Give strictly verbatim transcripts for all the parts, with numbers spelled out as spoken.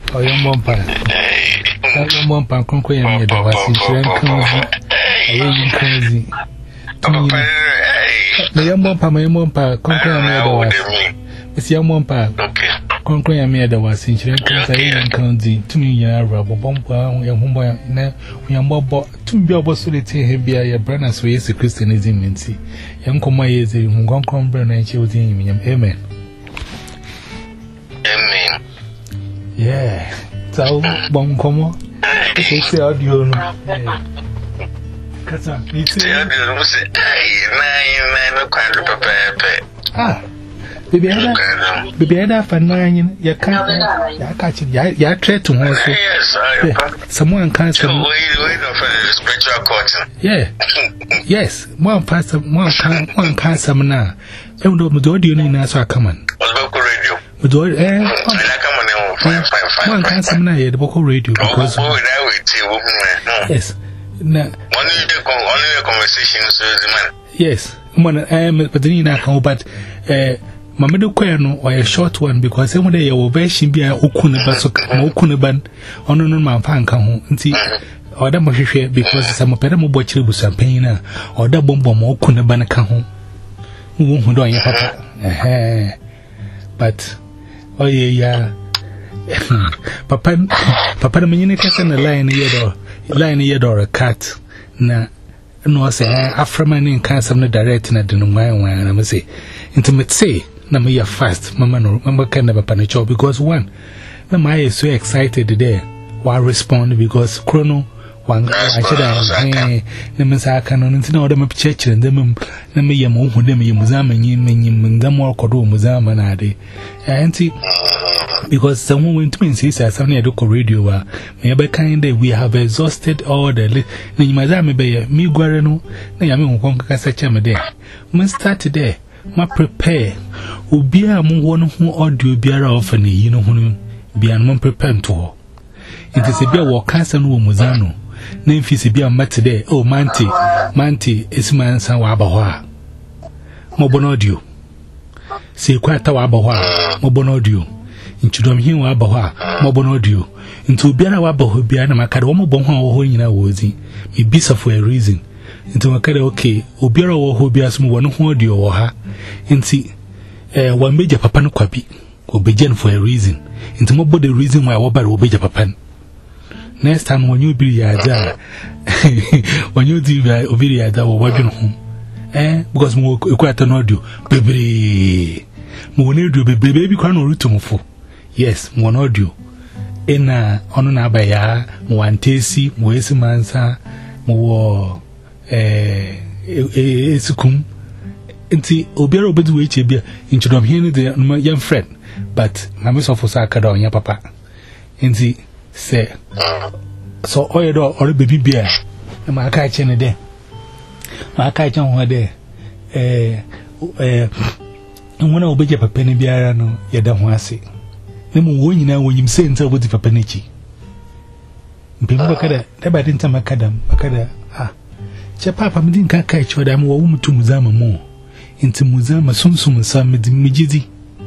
Oh, your mom, your mom, Conquer, and your was in Shanghai. I crazy. My young mom, my mom, Conquer, and it's your mom, Conquer, and me, there was in Shanghai and County. To me, you are rubber bomb, young boy. Now we are more to be able to take him be a brand so yes, Christianism and see. Young Comma is a Gongon brand and she was in him. Amen. Amen. Yeah. So, bon, come on. It's the audio. Kasa, it's the audio. Ah, baby, I baby, I for nine. You can't, you catch it. You try to also. Someone can't say, wait, wait, of spiritual cotton. Yeah, yes, one pastor, one can't, one can't summon now. Even though the audio in us are common. But do eh, one can't summon here the vocal radio because yes, na only conversations, man. Yes, one I am, but then I can, but eh. Mamadu Quano or a short one because some day you will be be a Okunabaso, Okunaban, on no man fan come and see or that much share because some of them watch you with some pain or that bomb bomb Okunaban come home. Who don't you papa? But oh, yeah, yeah. Papa, Papa, the minute and a lion here or lion here or a cat. Na no, say, after my name can't some direct in a denomination, and I must say, intimate say. Na me fast, Mama no, Mama can never punish you because one, Mama is so excited today. Why respond because chrono one I should have hey, Nemesis canon and no them church and them me yamu who them yamuzam and yim and yim them more kodo muzam and ade. Auntie, because someone went to me and says, I suddenly do radio. Maybe kind of we have exhausted all the Nimazame Bay, me guarano, Nayamu Wonka such a day. Must start today. Ma prepare Ubia mo one who audio biara often, you know, who be an one prepare to. It is a beer walk castle muzano. Name fizzy beer mat today. Oh, Manti, Manti is man san wabawa. Mobon audio. Say quite a wabawa, Mobon audio. Into them here wabawa, Mobon audio. Into beer wabaho beer and Macadamo bonho or in a woozy. Me be for a reason. Into a kada okay, Obiara or who be as one who audio or her. And see, eh, one major papa no kwapi, or begin for a reason. Into more the reason why I will be your papa. Next time when you be yada, when you do be yada or wagon home, eh, because more quite an audio, baby. Monado, baby, baby, crown or rutumful. Yes, one audio. In a honor by ya, one tasty, waste mansa, more. Eh, it's a cum. Inti Obiara Obedu H. Into them here, the young friend, but my miss of Osaka on your papa. Inti say, so oil door or a baby bear, and my kitchen a day. My kitchen one day. Eh, eh, and when I obey your penny bear, no, you don't want to say. No more when you know when you say until with the papanichi. People kada, never didn't tell my cadam, Macada. Ah. Papa, me didn't catch what I'm woman to Muzama more. Into Muzama, soon soon, some midgidi.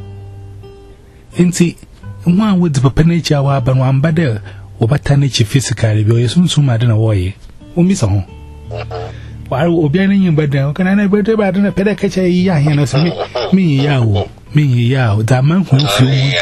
Inti, one with the papa nature, but one better, or better nature physically, or soon soon, I don't know why. Oh, Miss Home. Why will be any better? Can I never do better than a better catch a ya? Me, yaw, me, yaw, that man who feel.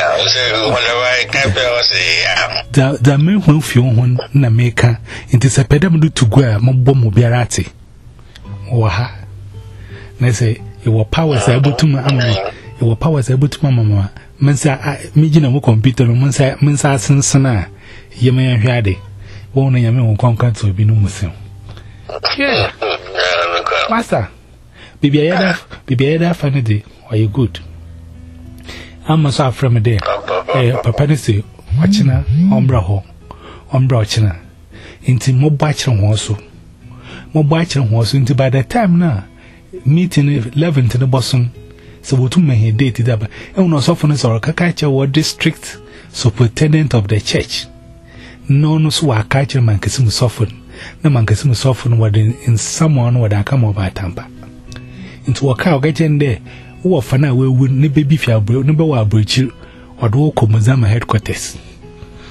The man who feel one Nameka, it is a pedam to go, Mobom Biarati. Waha. They say, you were powers able to my mamma, you were powers able to my mamma. Mensa, Mijina will compete on Mensa, Mensa Sansana. You may have had it. One of your men will conquer to be no Muslim. Yeah, Master, Bibi Ada, Bibi Ada, funny day, are you good? I'm a soft from a day. Eh, Papa say, watching her, Umbra ho, Umbra china. Into more bachelor also. More bachelor also into by the time now. Meeting eleven to the bosom. So what to make dated up. And no softness or Kakacha or district superintendent of the church. No, no, so I catch a man can soften. No man can soften what in someone would I come over Tampa. Into a cow getting there. Who for now we would never be fair, never will breach you or do Komuzama headquarters.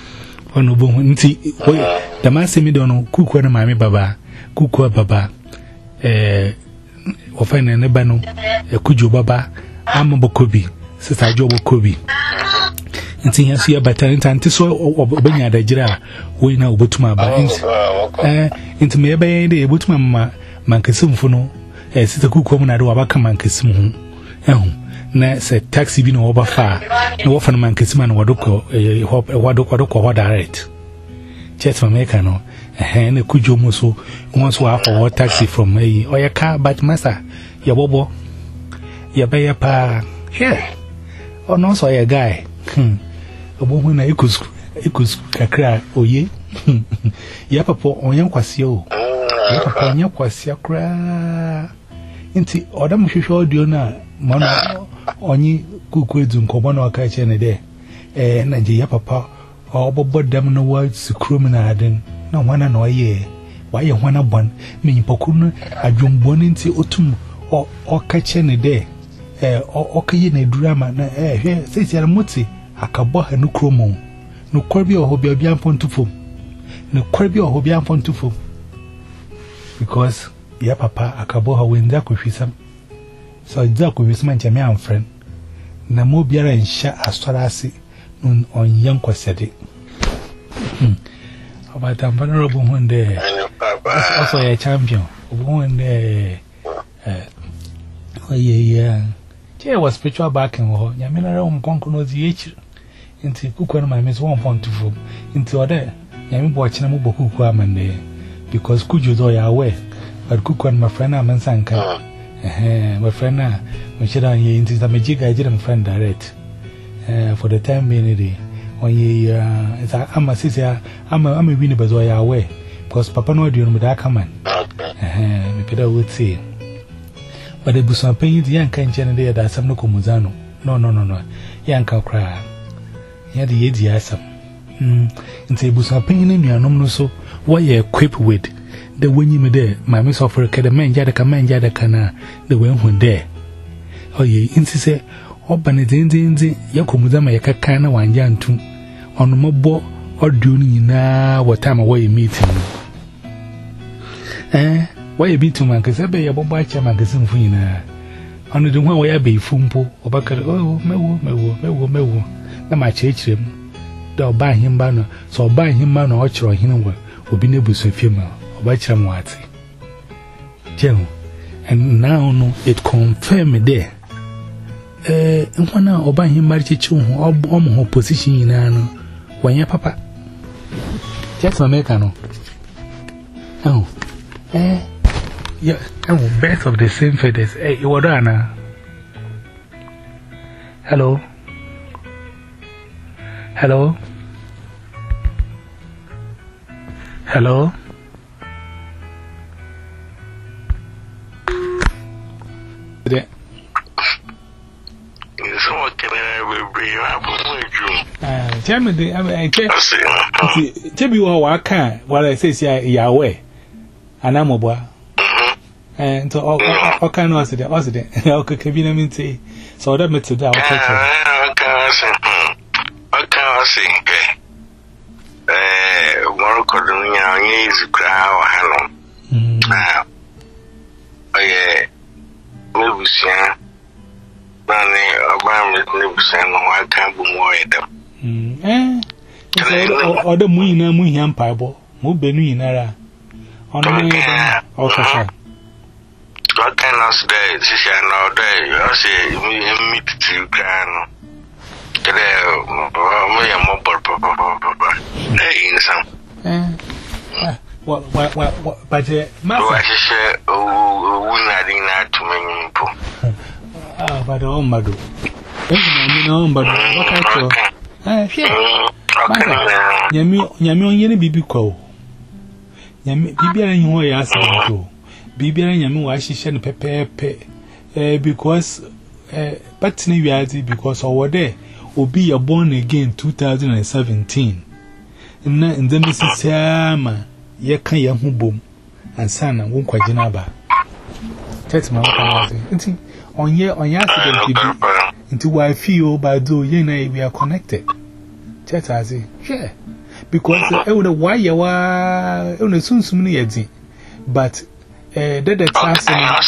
ono bo nti the man say me don kuku na mami baba kuku baba eh o fa na ne ba no kuju baba am bokobi sister jo bokobi nti ya so ya bata nti so obenya da gira we na obotuma ba nti eh nti me ba yen de obotuma ma mankesimfo no eh sister kuku mu na de wabaka mankesim hu ehu na se taxi bi no oba fa na wo fa na mankesima na wadoko wadoko wadoko ho direct chet America no eh na kujo mu so won so afọ taxi from eh oya car but master ya bobo ya ba ya pa here oh no so ya guy hmm obo hu na ikus ikus kakra oye ya papo onye kwase o ya papo onye kwase akra nti odam hwehwe audio na mana onyi kuku edu nkomo na aka che ne de eh na je ya papa obobo dam no wa sikrum na aden na wana na oye wa ye hwana bon menyi pokuru no adwombo ne nti otum o aka che ne de eh o kaye na durama na eh hwe sesiara muti akabo ha no kromo no korbi o hobia bia mpontufo no korbi o hobia mpontufo because ya papa akabo ha wenda kohwisam so idza kohwisam nche me am friend na mo biara nsha astorasi on on yankwasede hmm about am vulnerable hunde also ya champion hunde eh oye ya che was spiritual backing ho nyame na ro mponko no zi echi nti kuku na mame so one point two nti ode nyame bo china mo bokuku amande because kuju do ya we but kuku and my friend am nsanka eh my friend na we should on ye into the magic I didn't friend direct uh for the time being day on ye uh it's am sister am am win bezo ya we because papa no do no da come eh me peda would say but the busan pay the yan kan chen dey da sam no komuzano no no no no yan kan kra ya the ye di asam mm into busan pay ni nuanom no so what you equip with the when you me there my miss offer ka the man jada ka man jada kana the when who there oye inti se obane zinzinzi yakomuza ma yakaka na wanja ntu ono mobo audio ni nyina wotama wo meeting eh wo meeting man ka se be yabobo acha magazine fu nyina ono de ho wo ya be fumpo obakare oh mewo mewo mewo mewo na ma chechirem da oba himba no so oba himba no o chiro hinu wo obi na buso fiema oba chirem wati jeno and now no it confirm there eh nkwana oba himba chichi hu omo ho position nyina no wanya papa just America no oh eh yeah oh birth of the same feathers eh iwodana hello hello hello there ah tell me the I tell tell me what waka what I say say Yahweh anamobwa eh to o kan no say o say o ka bi na mi say so that me today o ka o ka say o ka say eh mo ko do nya onye izukra wa hano ah oye me busia Nani obam ne busan no aka bu mo edam mm eh so odo mu ina mu hiam paibo mu benu inara ono me edam okasa what kind of day this is no day you say me meet to kan kede mo ya mo bor papa papa hey insam eh what what what but ma wa sheshe o wuna din na tumenyi po ah but oh mado eh no mado wakacho ah hwe nyami nyami onye ne bibi kwa nyami bibiara nyi ho ya asato bibiara nyami wa hihye ne pepepe eh because eh but ne wiazi because over there obi ya born again twenty seventeen na ndem sisiama ye kan ya hu bom ansana won kwagina ba text ma kwa nti onye onye accident bi nti wa feel by do ye na we are connected chat as it yeah because I would why you are on a soon soon yet. But uh, that the task.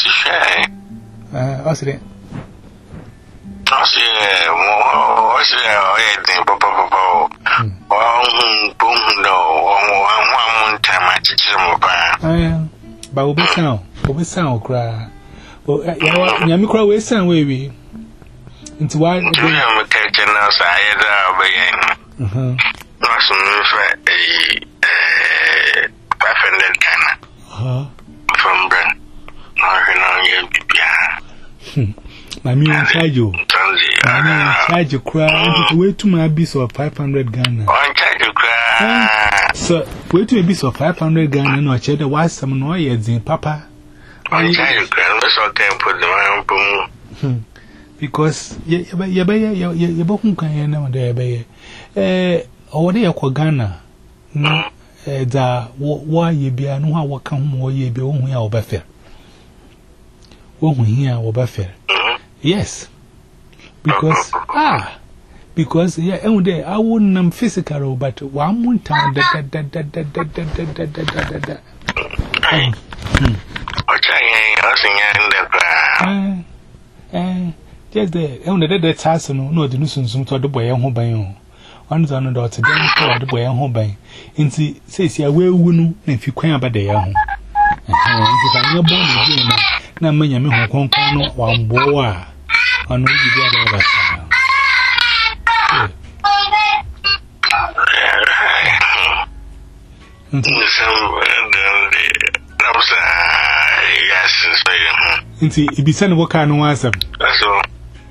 Uh, what's it? What's it? What's it? Papa, papa. Oh, boom, no. One time I teach them about. Ah, but we'll be sound. We'll be sound, cry. Oh, yeah, me cry, we sound, we. Into why? I'm a catcher now, so I had a bayan. Not some five hundred Ghana. From Brent. My me in charge you. My me in charge you cry. Wait to my abyss of five hundred Ghana. So, wait to a abyss of five hundred Ghana. No, cheddar was some noise in Papa. Because ye be ye ye bokum kan ye na de be eh o de yakwa Ghana no eh da wo ye bia no ha waka ho wo ye bia wo hu ya wo ba fe wo hu ya wo ba fe yes because ah because yeah and there I wouldn't am physical but one more time da da da da da da da da da da da hmm o chanye o sinya ndekra eh just there, only that task, no, the nuisance to the boy and home by you. One is on the daughter, then the boy and home by. And see, says, I will win if you quay about the young. And if I'm your born, now many of me who can't know one boy. I know you get all that. See, if you send what kind of answer. That's all.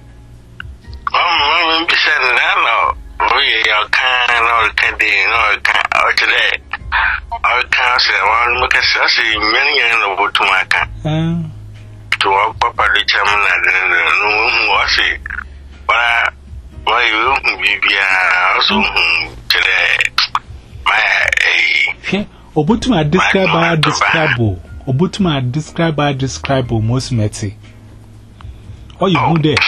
I'm saying, I know. We are kind of candy, no, today. I can't say one because I see many in the boat to my camp. To our papa, the chairman, and no one was it. But why you be also today? My Obutuma describe by describe. Obutuma describe by describe most meti. Oh, you go there.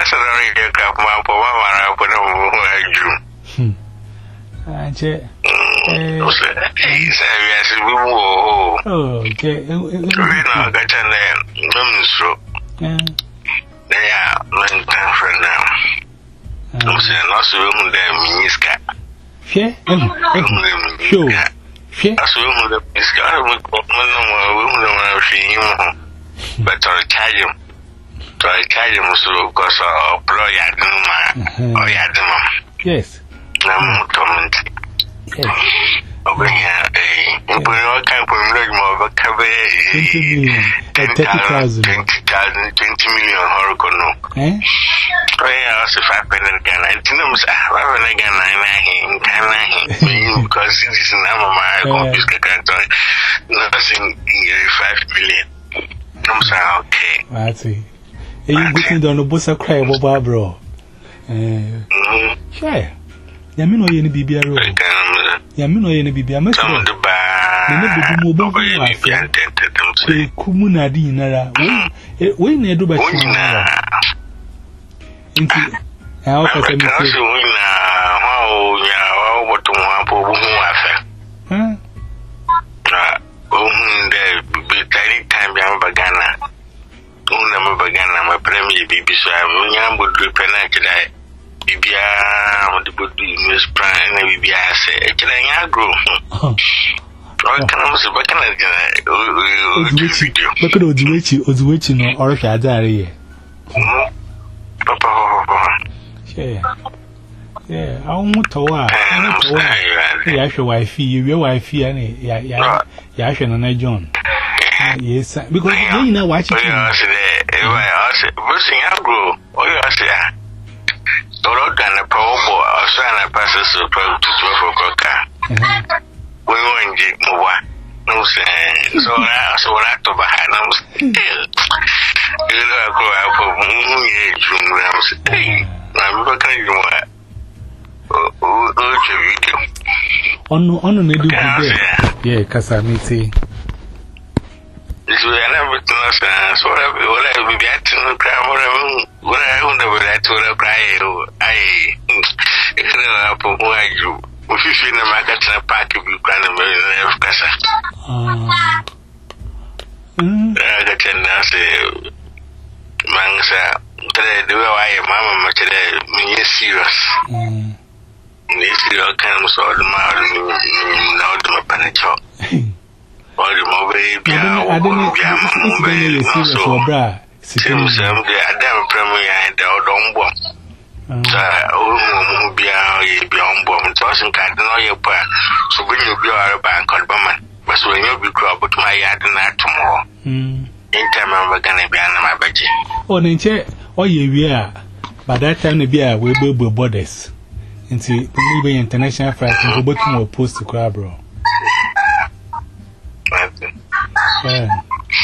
Hmm. Ah, che. Eh. Oh, okay. We know that and then so. Yeah. They are long time friend now. I'm saying also who them miniska. She? Eh. Sure. She? Also who the miniska. We no we no see him. But to charge him. To charge him so because of employer or yadum. Yes. I'm comment. Yes. Okay, eh, but all kind of more thirty thousand, twenty thousand, twenty million horokono. Eh? Oh, yeah, also five hundred Ghana. It's no, five hundred Ghana in Ghana because this is now my computer canton. Nothing five million. I'm saying, okay. I see. You getting down the bus, I cry, bro. Eh, sure. Yamino yen bibia ro. Yamino yen bibia maso. Ne ne bibi mo bo mo afia. E kumu na di nara. We we na edu ba chi na. Inti ha o ka se mi se. Ha o ya o botu mo apo bu mo afia. Ha? Ah, o hunde bi tari time ya bagana. Una mo bagana ma premier bibi so a nya bodu pena kidai. Bibia on the body news plan and Bibia say, can I grow? Oh, can I say, what can I do? Look at Ozuichi, Ozuichi, or Shadari. Papa, yeah, yeah, I won't tell her. I show wife, your wife, and Yashan and I, John. Yes, because you know what you say. Bursting out grow, or you say. Toro than a probo, or son, a passes to twelve o'clock. We won't get more. No, say, so now, so I to behind them still. You know, I go out for moon age room rams. I'm looking at you. On on the do yeah, Casamity. This way, I never to us, so I will be at the crowd. What I wonder what I told her, I, you know, I if you feel the market in a park, you can a million of Casa. I got a nasty Mansa. The way I am, Mamma, much me serious. This year comes all the mouth, now to my panic. All the more baby, I don't know. Tim Sam, the Adam Premier and the old bomb. Sir, oh, be a beyond bomb, tossing cat, no, your pa. So when you be a bank on Bowman, but when you be crop with my yard and not tomorrow. In time, I'm going to be on my budget. Oh, Ninche, oh, you are. By that time, the beer will be borders. Into maybe international flights and go back to post to Crabro. Yeah.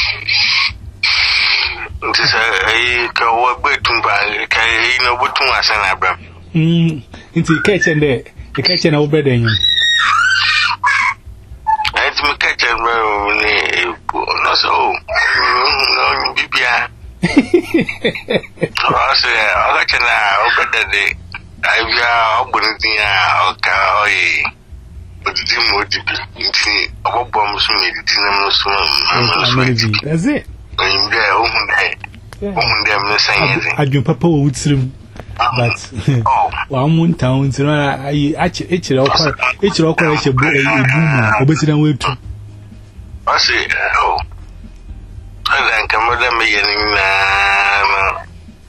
This is a co work to buy, you know what to us and Abram. Hm, into the kitchen there, the kitchen over there. It's my kitchen, no, so no, Bibia. I say, I like an hour over the day. I have a car, but the dim would be a bomb soon. That's it. I'm there, woman, them saying, I do Papa would swim, but one moon town, so I actually it's all it's all quite a boom, way to. I say, oh, I think I'm a million.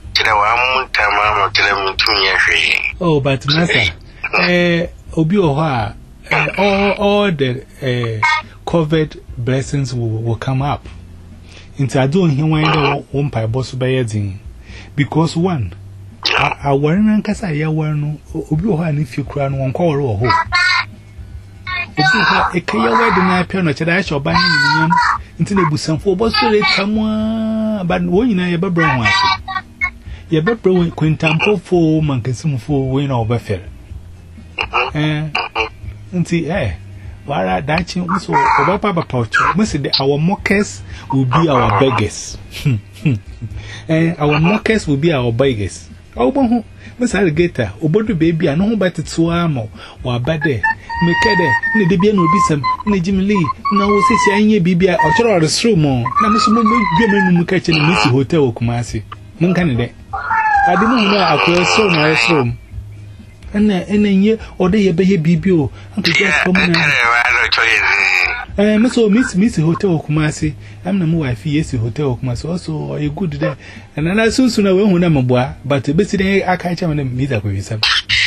Oh, but Master, eh, Obioha, all all the eh covered blessings will, will come up. Into I don't hear one one pie boss by a because one, I weren't Ankasa, ya were no Obioha, and if you crown one call or hope. Obioha, a clear wedding, I piano, that I shall buy him into the Busan for boss to let someone, but when you know your brown. Ye be bro Quintampo for Mankasum for win over fair. Eh, nti eh, wara dachi so oba papa pocho. Must say our mockers will be our beggars. Eh, our mockers will be our beggars. Obo, Miss Alligator, Obodo baby, I know about it so amo, or bade. Mekede, ne debia no bisam, ne Jimmy Lee, na wo sisi anye bibia, or choro the stromo. Na musumu gbe mu kache ni Missy Hotel Kumasi. Mun kan de. I didn't know I could so nice room. And then ye or they be bibio. Uncle Jack come in. Eh, Miss Miss Hotel Kumasi. I'm the wife, yes, Hotel Kumasi also a good day. And then I soon soon I won't know boy, but the best day I catch him in the middle with some.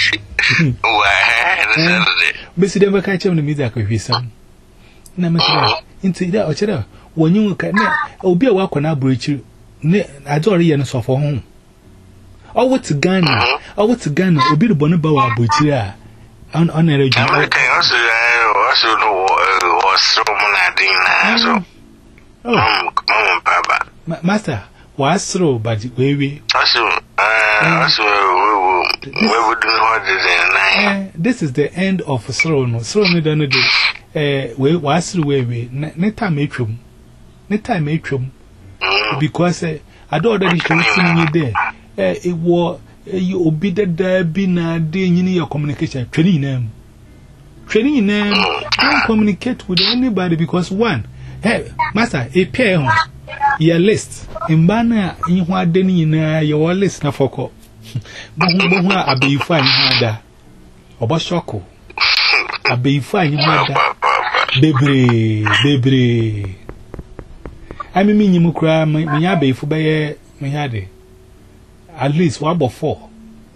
Best never catch him in the middle with some. Namaka into that or cheddar. When you can, I'll be a walk on our bridge. I don't really know for home. Oh, what's Ghana? Oh, what's Ghana? Will be the Bonaboa Butcher on on a region. I also know what's Roman. Oh, Papa. Master, what's through, but we also, also, where would know what this is the end of Throne. Throne, don't do. Eh, we was through where we neta matrum. Neta matrum. Because I don't already see you there. Eh, it was you obedient there be na doing your communication training them. Training them don't communicate with anybody because one, hey, Master, a pair your list in banner in what then in your list na foko. Bonwa abe fine hada. Oba shoko. Abe fine hada. Bebre, bebre. I mean, you mukra, me abe fu baye me hade. At least one about four.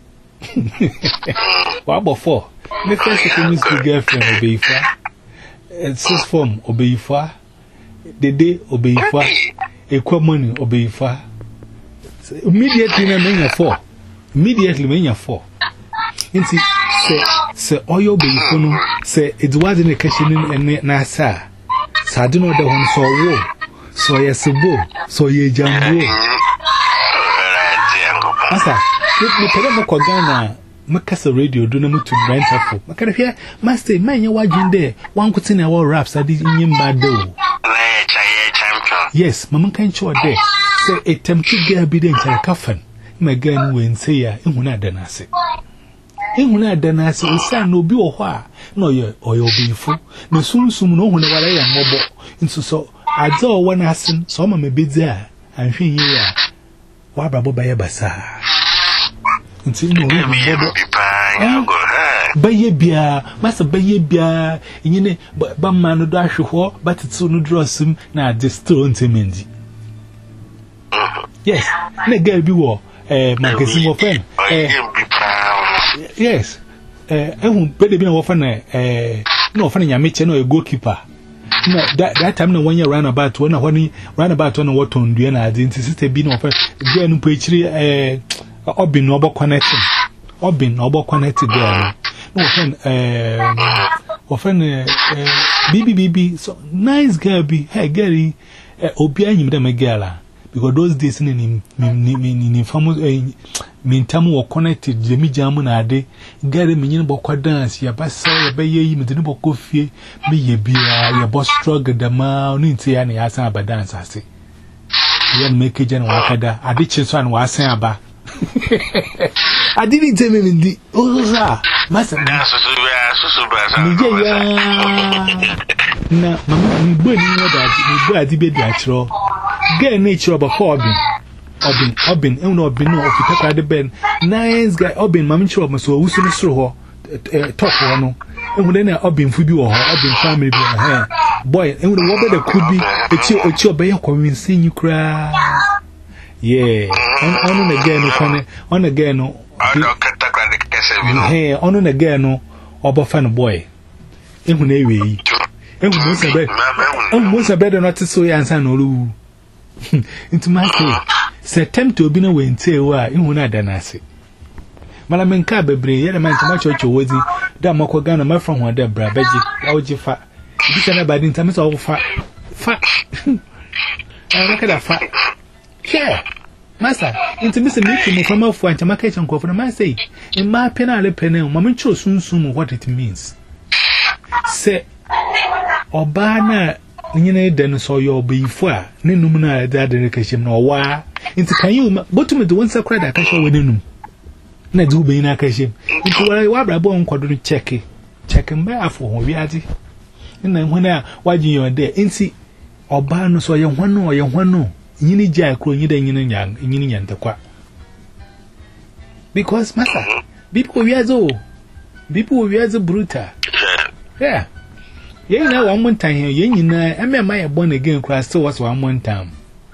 One about four. The first secondary school girlfriend obey fa. Sixth form obey fa. The day obey fa. Equal money obey fa. Immediately, I mean four. Immediately, when you're four. And see, say, say, oil be funnel, say, it wasn't a question in Nasa. So I don't know the one so woe. So yes, a bow. So ye jam. Master, you can never call Ghana. Macassa radio do not to brand up. Macca here, Master, man, you're watching there. One could sing our raps. I didn't mean bad though. Yes, Mamma can't show a day. Say a tempted girl be in a coffin. My gun won't say ya, and when I done I say. in when I done as a son no be or why, no, your oil be full. No soon, soon, no one ever am mobile. Into so I saw one asking, some may be there, and she here. Why, Babo by a bazaar? Into no mobile. Baye bia, Master Baye bia, in but man, no dash ho, but it's soon draws him now distil to Mindy. Yes, let girl be war, eh, magazine of friend. Yes, eh, I won't better be no fan, eh, no funny, I met no goalkeeper. No, that that time no one year ran about when I ran about on what on do and I didn't insist a bin of a gen poetry, eh, Obin Noble connecting. Obin Noble connected there. No, friend, eh, often, eh, B B B B, so nice girl be, hey, Gary, eh, Obia, you them a gala. Because those days in in in infamous mean tamu or connected Jimmy Jamun ade Gary Minion Boko dance ya basa be ye me didn't boko fie me ye bia your boss struggle the man into any asan about dance I say you make it and wakada I did chase one was saying about I didn't tell me in the oh master na mama we burn you that we go at the bed natural get nature of a Obin Obin Obin and Obin no if you take the bed nice guy Obin mammy chop so who's in the straw talk one and then Obin for you or Obin family boy and the water that could be it's your it's your bay convincing you cry yeah and on again on again hey on again no oba fan boy and when they and most of it and most of better not to so answer no into my case, say, attempt to be no way and say, why, in one other nasi. Malaman Cabbre, yet a man to my church or was it, that Mokogana, my from one there, Brabeji, Auji fat. This is about in terms of fat. Fat. I look at that fat. Here, Master, into Mister Mickey from off one to my kitchen for the man say, in my penal penal, Mamma chose soon soon what it means. Say, Obana. You then saw your before, Ninumina, that dedication or why. Into can you, but to me, the one sacred I can show within him. Nadu being a cashim. Into what I wabra bone quadrant check it. Check him by for reality. And then when I watch you are there, in see, or barn so young one or young one no. Yini jack, you then yin young, yin and the quack. Because, Master, people we are so. People we are so brutal. Yeah. Yeah, now one more time here, you know, I mean, my born again class still was one more time.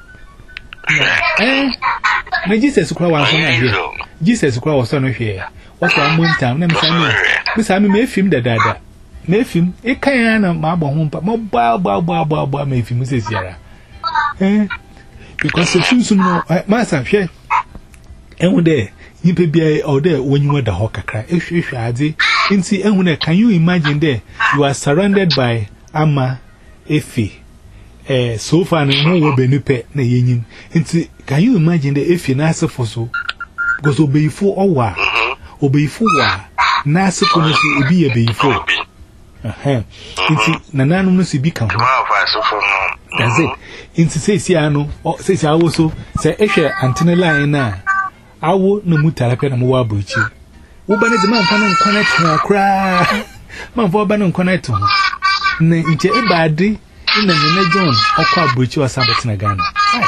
Eh, my Jesus Christ was on here. Jesus Christ was on here. What's one more time? Let me say, Miss Amy may film the dada. May film, it can't have my home, but more bow, bow, bow, bow, bow, may film Missus Yara. Eh, because the shoes know, Master, share. And one day, you may be out there when you were the hawker cry. If you had it. In see, and can you imagine there? You are surrounded by Amma, Effie, eh, so far, no will be nupe, na yin. And see, can you imagine the Effie Nasa for so? Goes obey for or wa, obey for wa, Nasa can be a bay for. Eh, in see, Nanano must become. That's it. In see, Siano, or says I also say, Esha, antenna line now. I will no mutarapet and more butcher. Ubani the man can connect her cry. Man for Banon connect him. Nay, it's a badi in the John or quite butcher or Sabbath again.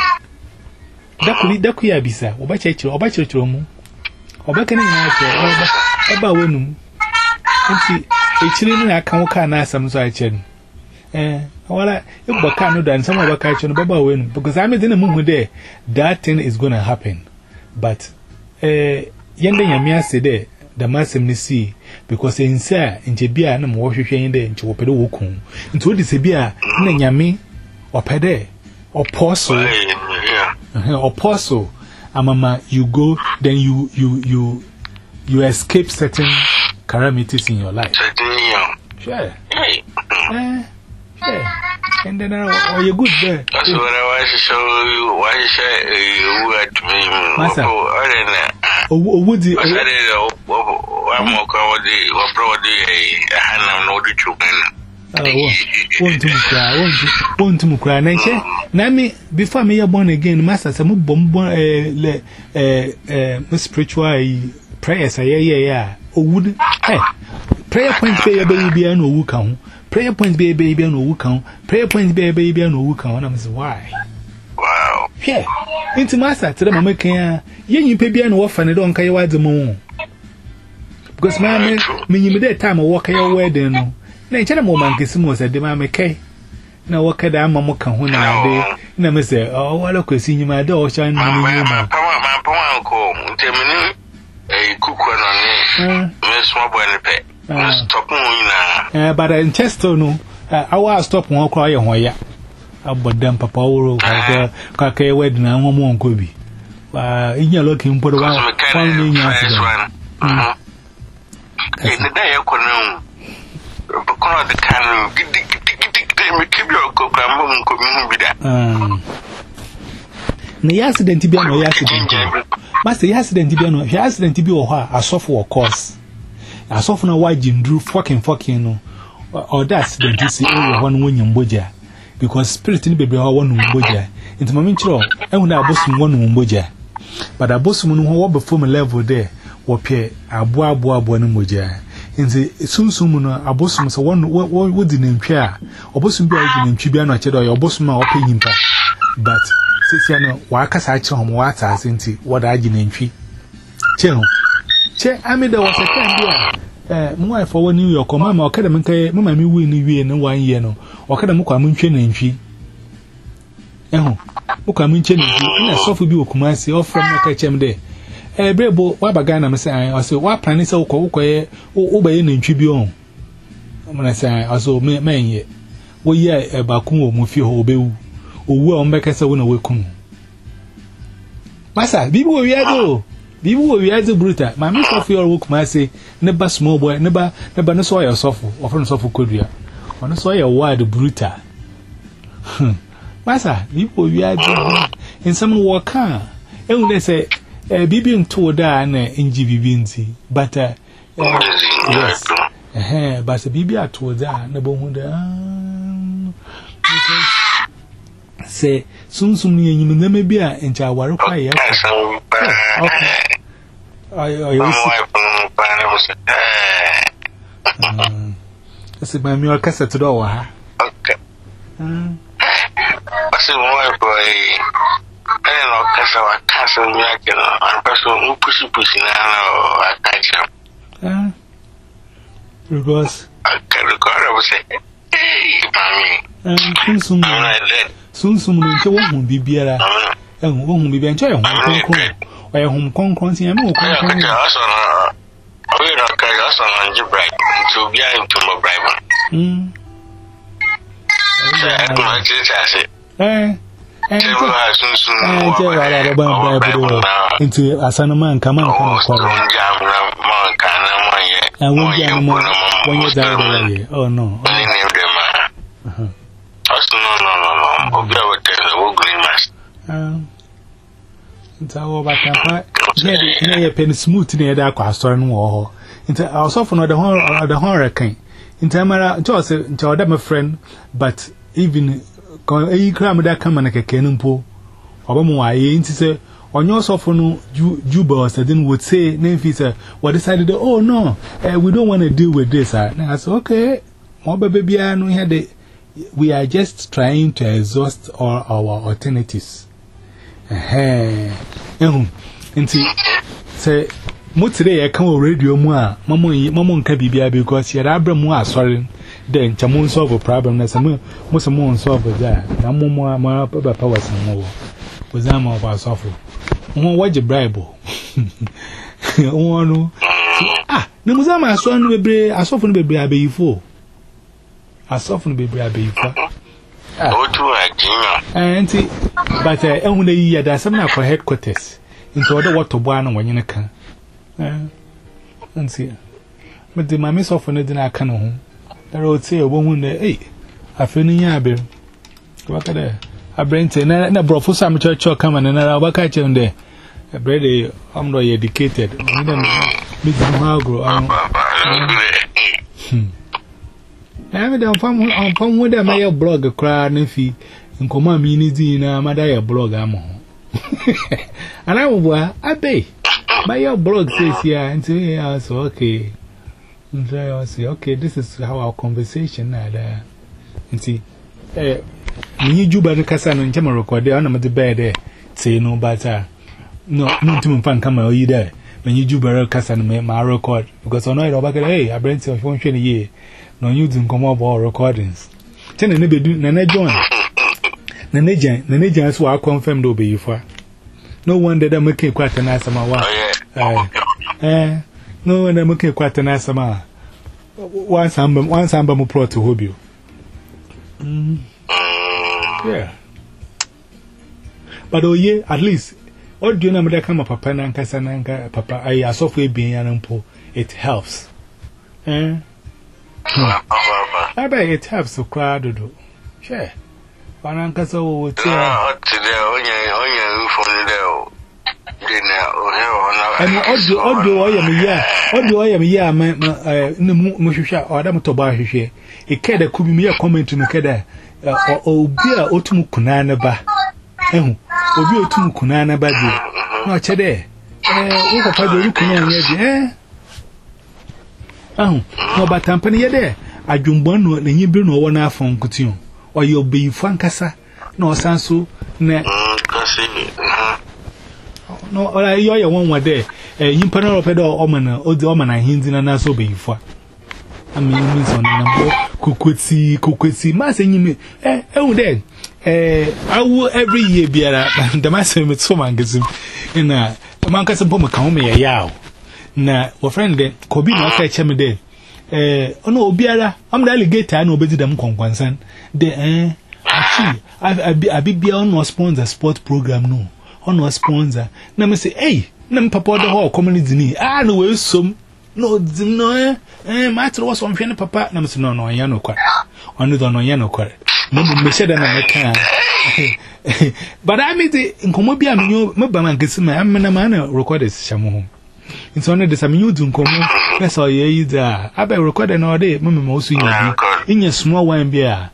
Dakuli Dakuya Bisa, or by church or by church room, or back in a about Wenum. And see, a children I can't can some side. Eh, well, I can't done some of a catch on Baba Wen because I'm in a moment there. That thing is going to happen. But, eh, Yanda Yamia said there. The master may see because in say in Jabia and wash in there into Opedo Wokun. Into this Sabia, Nanyami, or Pede, or Posso, or Posso. Amama, you go, then you, you, you, you escape certain calamities in your life. Sure. Eh, yeah. And then, are you good there? That's what I want to show you. Why you were to me, Master. Oh, would you? I said, I'm more covered, or probably a hand of no children. Want to cry, want to, want to cry. Nature, Nami, before me, you're born again, Master, some bomb, eh, eh, eh, spiritual prayers, yeah, yeah, yeah. Oh, would hey, prayer points be a baby and no count. Prayer points be a baby and no count. Prayer points be a baby and no count. I'm saying, why? Wow. Yeah. Into master to the mama can. Yen you pay and offer and don't care what the moon. Because my man, me, that time I walk your wedding. No, nature moment is most at the mamma K. Now, what can I mamma come when I day? Never say, oh, what look, see you my door shine. My uncle, Gemini, a cook on Miss Mobile. Stop now. But in Chester, no, I will stop one cry on why. About them, Papa, or Kaka wedding, and one more could be. In your looking for the one in your one. In the day, I couldn't call the cannon, keep your cook and coming with that. The accident to be no accident. Master, accident to be no accident to be or her, a software course. A software wide in drew fucking fucking no. Or that's the D C A one winning boja. Because spirit in baby one boja. Into my intro, and when I bosom one boja. But I bosom who before my level there, or pay a boa boa bonum boja. In the soon soon a bosom so one would in him chair, or bosom be in Chibiano Chedo, or bosom or pay him. But Siciano, Wakas I chum what I sent what I didn't in tree. Channel. Che, I made there was a time there. My wife for New York, or Mamma, or Cadamante, Mamma, me win you in one year, no, or Cadamuka Munchin in tree. Eh, Muka Munchin, and a soft view of Kumasi, or from Macachem day. A bravo, Wabagana, Miss I, or so what plan is so called, or obey in tribune. When I say, I saw me, man, ye. Well, yeah, a Baku, Mufio, Obeu. Uwe ombeke se wona wekum masa bibi wo wiado bibi wo wiado bruta ma me so fi or wekum ase ne ba small boy ne ba ne ba no so ya sofo ofo no sofo kodua ono so ya wide bruta masa bibi wo wiado ensam no wo ka ehun de se bibi nto da na enji bibi nti but yes eh but bibi ato da na bo hu da say soon soon you know maybe a and I were quiet. Okay. I said, my mirror cassette to door. Okay. I said, my boy, I don't know, Cassa, Castle, and person who pushy pushing now, I catch him. Because I can record, I was saying, hey, soon, soon, soon, until one will be beer, and one will be enjoying home concrete. I am home concrete, and no concrete. I will not carry us on your bright to be into my bribe. Hm. I just say, eh, and soon, soon, into a son of man, come on, come on, and one young man, when you die, oh no, I named them. No, no, no, no, no, no, green mask. Um, it's all about that. Penny smooth near that question war. Into our soften of the horror of the hurricane. In Tamara, Joss, into my friend, but even a cram that come and a cannon pool. Obama, I ain't say, on your soften, Juba didn't would say, Name what decided, oh no, we don't want to deal with this. I said, okay, more baby, I know we had it. We are just trying to exhaust all our alternatives. Eh, and see, say, more today I come on radio more, Mamma, Mamma can be because you're Abram more sorry. Then Chamun solve a problem that's a most more solve that. No more, more powers and more. Was I'm of our software. One watch a bribe. Oh, ah, no, Muzama, son will be a soften baby, I be fool. I soften baby, I be fool. Oh, too, I auntie, but I only year that some for headquarters into other water barn when you can. And see, but the mammy softened it in our canoe. I would say a woman there, eh? I feel in Yabe. What are there? I bring to a bro for some church or come and another catch on there. A brady, I'm not educated. Big Magro. Hmm. I haven't done from with a mayor blog a crowd and fee and command me in a Madaya blog. I'm and I will wear a bay. My blog says here, and so, so okay. And so I say, okay, this is how our conversation are there. And see, eh, when you do by the Cassan and Jama record, they are not the bed there. Say no better. No, no, to fan come out either. When you do by the Cassan, my record, because I know about hey, I bring you one twenty year. No, you didn't come up all recordings. Ten and never do, Nana John. Nana Jan, Nana Jan's were confirmed over you for. No wonder that make quite a nice amount. Eh, no wonder make quite a nice amount. Once I'm once I'm a plot to hope you. Yeah. But oh, yeah, at least, all do you know that come up, Papa Nanka Sananka, Papa, I software being an ample, it helps. Eh? I bet it helps to cry to do. Sure. Pananka so would say, and audio, audio, I am here, audio, I am here, my Musha, or Adam Tobashi. A kid could be me a comment to Makeda, or beer Otum Kunana ba. Eh, or beer Otum Kunana ba. No, Chede. Eh, what a you can eh? Oh, no, but Tampany there. I don't want to you bring one half on Coution, or you'll be Francassa, no Sansu, ne. No, or I owe one more day. A impanel of a door, omen, or the omen I hinted and I so be for. I mean, Miss on number, Kukwitsi, Kukwitsi, Massing me. Eh, oh, then. Eh, I will every year be at the master with so magazine in a Mancas and Poma come me a yaw. Na, or friend, Kobe, not catch me there. Eh, oh no, Biara, I'm the alligator, I know better than concern. The eh, actually, I be beyond no sponsor sport program, no. On no sponsor. Na me say, hey, Nam Papa the whole community. Ah, no, way some. No, no, eh, eh, matter was on Fianna Papa. Na me say, no, no, I no quite. Only don't know, ya no quite. No, me said that I can. But I made it in Comobia, no, Mabaman gets me. I'm a man recorded Shamu. It's only the same you do come. That's all ye there. I be recording all day, Mamma most in your small wine beer.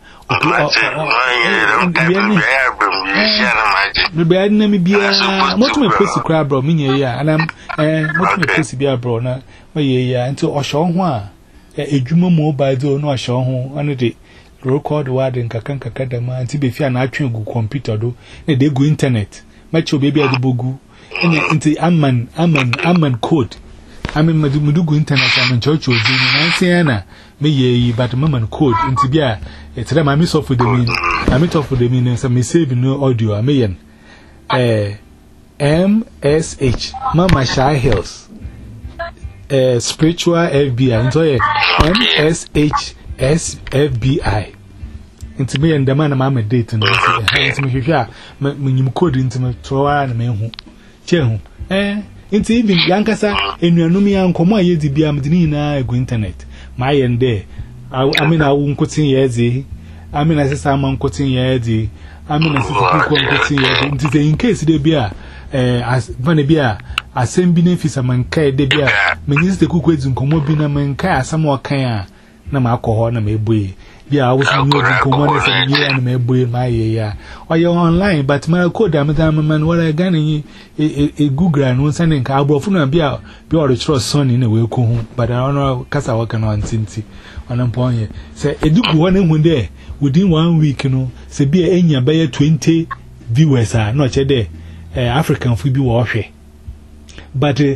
The bad name be a much more pussy crab, bro, me, ya, and I'm a much more pussy beer, bro, na, my ya, until a show one. A juma mobile do no show home, and the record word in Kakanka Kadama, and Tibi Fian actually go computer do, and they go internet. Macho baby at the Bogu, and into Amman, Amman, Amman code. I mean, Madugu internet, I'm in church or Nantiana, me ye, but Mamman code into Bia. It's them I miss off with the mean. I meet off with the mean, and some may save no audio. I mean, eh, M S H, Mama Shy Hills, eh, spiritual F B I, into M S H S F B I. Into me and the man, I'm a date, and it's me, when you code into my Troa and me, Chehu, eh, into even Yankasa, and you know me, and come on, ye be a Medina, go internet. My and there. I mean, I won't continue years. I mean, I say, I'm cutting years. I mean, I say, in case they be a, as Vanabia, as same benefits a man care, they be a minister cook with some commodina man care, some more care, no alcohol, no may be. Yeah, I was in your commodity and you and may be my year. Or you're online, but my code, I'm a man, what I got a Google and one sending carbon and be out, be all the trust son in a way, but I don't know, because I work on Cincy. On a point, say, a duke one one day within one week, you know, say, be a enya by twenty viewers are not a day, African Phoebe Washe. But they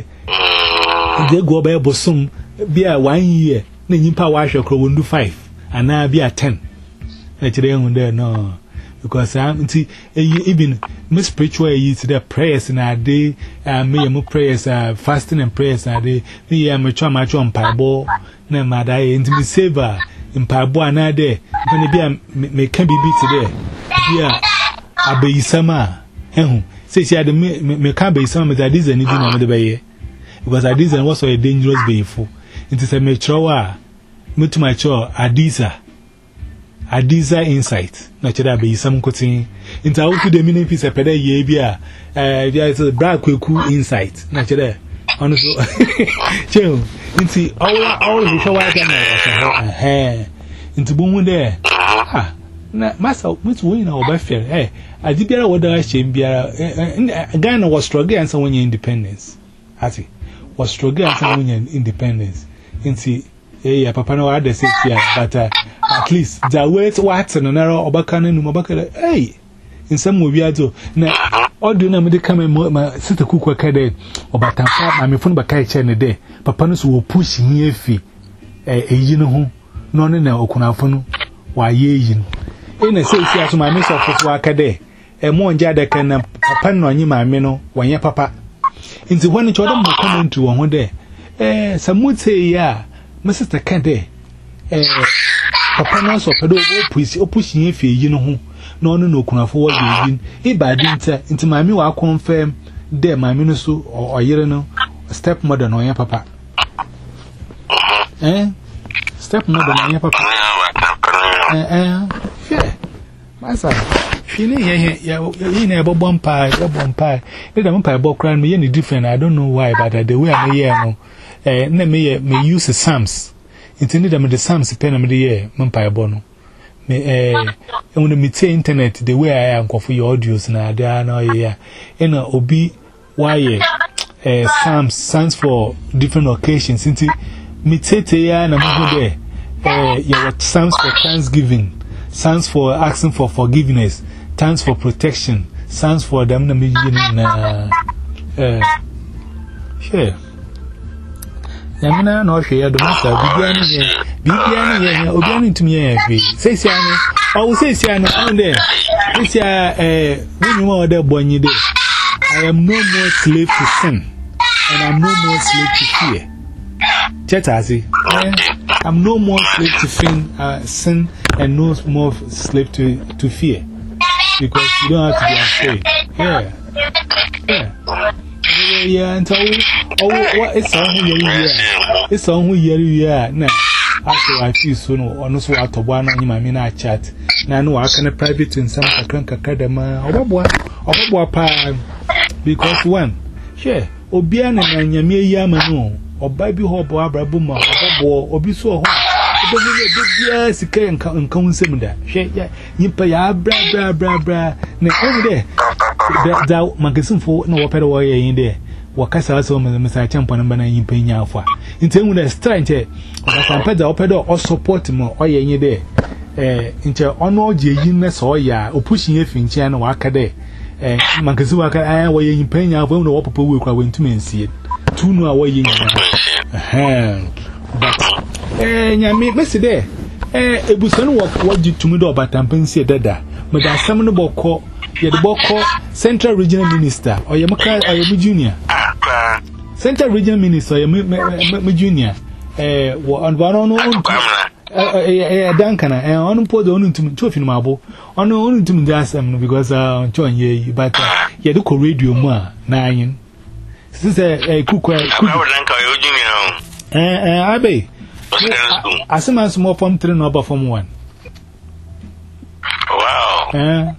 go by a bosom, be a one year, then you power wash your crow will do five, and now be a ten. Let you down there, no, because I'm even Miss Spiritual is the prayers in our day, and me and prayers are fasting and prayers are day, me and my chum, my chum, pabo. Na mada into me saver in Pabua na de when be me can be beat today. Yeah, I be sama. Eh, say she had me me can be sama that is anything on the bay because I did and was a dangerous bayful. It is a metroa, me to my chore, Adisa Adisa insight. Natural be some cutting into out to the mini piece of peda ye bia. Uh, there is a black cool insight. Natural. Honestly, Joe, into all all the show I can have into boom there. Ah, Master, which win our buffet. Eh, I did better what I should be. Ghana was struggling and someone independence. I see. was struggle and some independence. Inti, eh, Papa no other six years, but uh, at least the weight Watson and narrow Obakan and Mobaka, hey, in some movie, I do. Now, all do not make come and my sister cook a caddy or but I'm a phone by catcher in a day. Papanos will push me a fee, a you know, none in a Okunafunu, why ye in a six years, my miss of work a day. A more jada can a pan on you, my meno, when your papa. Into one each other come into one day. Eh, some would say, yeah, my sister can't day. Eh, Papa knows or pedo or pushing if you know, no, no, no, can afford you. If I didn't into my meal, I'll confirm there, my minister or you know, stepmother or your papa. Eh, stepmother or your papa. Eh, eh, yeah, my son. Feeling here, you never bomb pie, a bomb pie. Let them pie book crime me any different. I don't know why, but the way I may know, eh, may may use the Psalms. Intended them the Psalms pen of the year, Mumpire Bono. May eh, when me say internet the way I am for your audios now, there are no yeah, and obi why eh, Psalms stands for different occasions. Since me say ya na mo there, eh, yeah, Psalms for Thanksgiving, Psalms for asking for forgiveness. Stands for protection, stands for them the beginning. Uh, uh, sure. Yamina no share the master. Bibiani, Bibiani, Obiani to me. Say, Siano, I will say, Siano, on there. This year, uh, when you are there, Bonnie, I am no more slave to sin, and I'm no more slave to fear. Chetazi, I'm no more slave to sin, uh, sin, and no more slave to, to fear. Because you don't have to be afraid. Yeah. Yeah. Yeah, and so, oh, what is on who you are? It's on who you are. Now, after I feel soon, or no, so out of one on my mina chat. Now, no, I can private in some crank academy or what, or what part. Because one, sure, Obiana and Yamia Yamano, or Baby Hob or Abrabuma, or Obiso. Yes, you can't come some that. Yeah, you pay a bra bra bra bra. Now, over there, that magazine for no opera warrior in there. Wakasa also, Mister Champion and Banana in Pena for. In turn, with a strength, but I pay the opera or support more or ye there. Eh, into honor Jayiness or ya, or pushing a fin channel waka there. Eh, magazine waka, I wear in Pena when the people will went to me see it. Two no away in but. Eh, Yami, Mister Day. Eh, it was on what what did to me do about Tampensi Dada. But I summoned a boko, yet the boko Central Regional Minister, or Yamaka, or Yami Junior. Central Regional Minister, or Yami Junior. Eh, on one on one, eh, Dankana, and on put the only to me, two of marble, on only to me, that's because uh, join ye, but ye do radio more, nine. This is a cook, eh, eh, Abbey. I see my small form three number from one. Wow. Eh.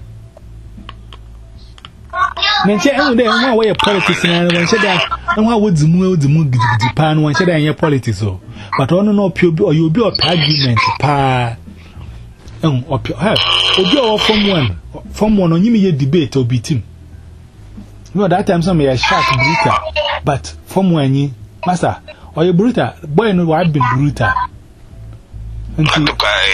Nature, and then one way of politics, and one said that, and what would the mood the mood Japan one said in your politics, but on no pure or you'll be a argument, pa. Um, or pure from one, from one on you debate or beat him. No, that time some may sharp brutal, but from one ye, master. Or you brutal, boy, no, I've been brutal. And see,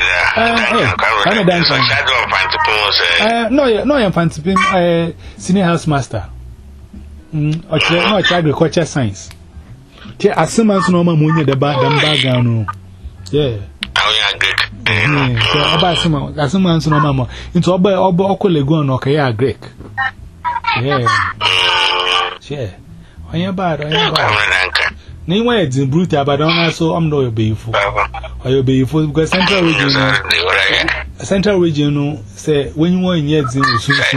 uh, no, no, I'm fancy, uh, senior house master. Mm, or no, agriculture science. As some months no more money the bad and background. Yeah. About some, as some months no more. Into a boy or Bocolegon or Kaya Greek. Yeah. Yeah. On your bad, on your bad. Anyway, it's in brutal, but don't also I'm no be for. Or you'll be for because Central Regional Central Regional say when you want yet in the soon.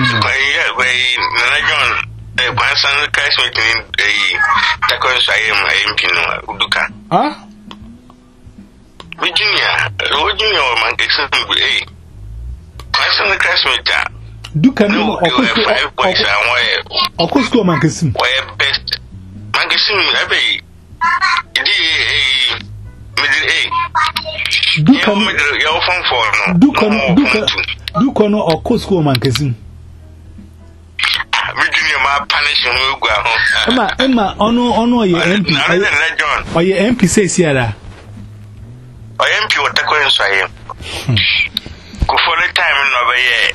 Ah? Virginia, Virginia, man, eh? I send the classmate. Do can you or Cusco Magazine? Why best magazine, Abbey? Do can do can do can or Cusco magazine? Virginia my punishing will go. Emma, Emma, ono, ono, your M P. Or your M P says here. Or M P, what the coins I am. Go for the time over here.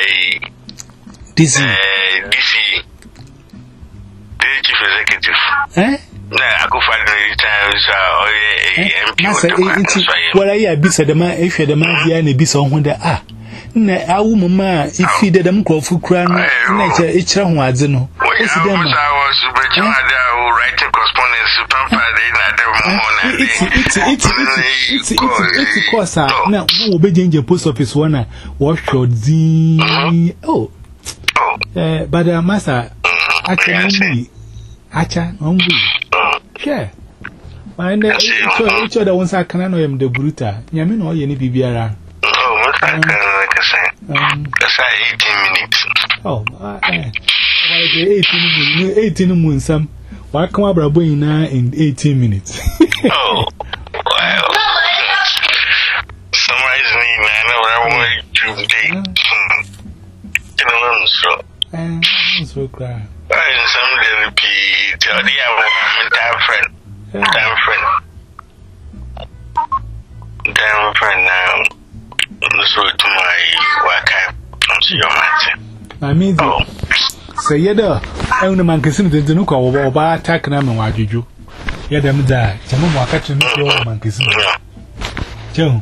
D C. D C. The chief executive. Eh? No, I go find the times. Oh, M P. What I hear, Bisa the man, if you're the man, the enemy, Bisa on the ah. Na awu mama ifi de dem krofo kura no na che e kire ho adze no esi dem ma writing correspondence pampa de na dem mo na it's it's it's it's it's course na wo be jenje post office one wo hwo di oh eh but the master acha no mu acha no mu yeah and so each other one say kana no yem de bruta nyame no ye ni bibiara Um, that's eighteen minutes. Oh, uh, eighteen, eighteen months. Some why come up in eighteen minutes? Oh, well, summarize me, man. I want to day. You know, I'm so. I'm so cry. I'm some repeat. Tell the other damn friend. Damn friend. Damn friend now. So to my work, I'm sure your I mean, say, Yada, I own a man kissing the Dunuka or by attacking them and what you do. Yadam die, Jamma catching your man kissing. Joe,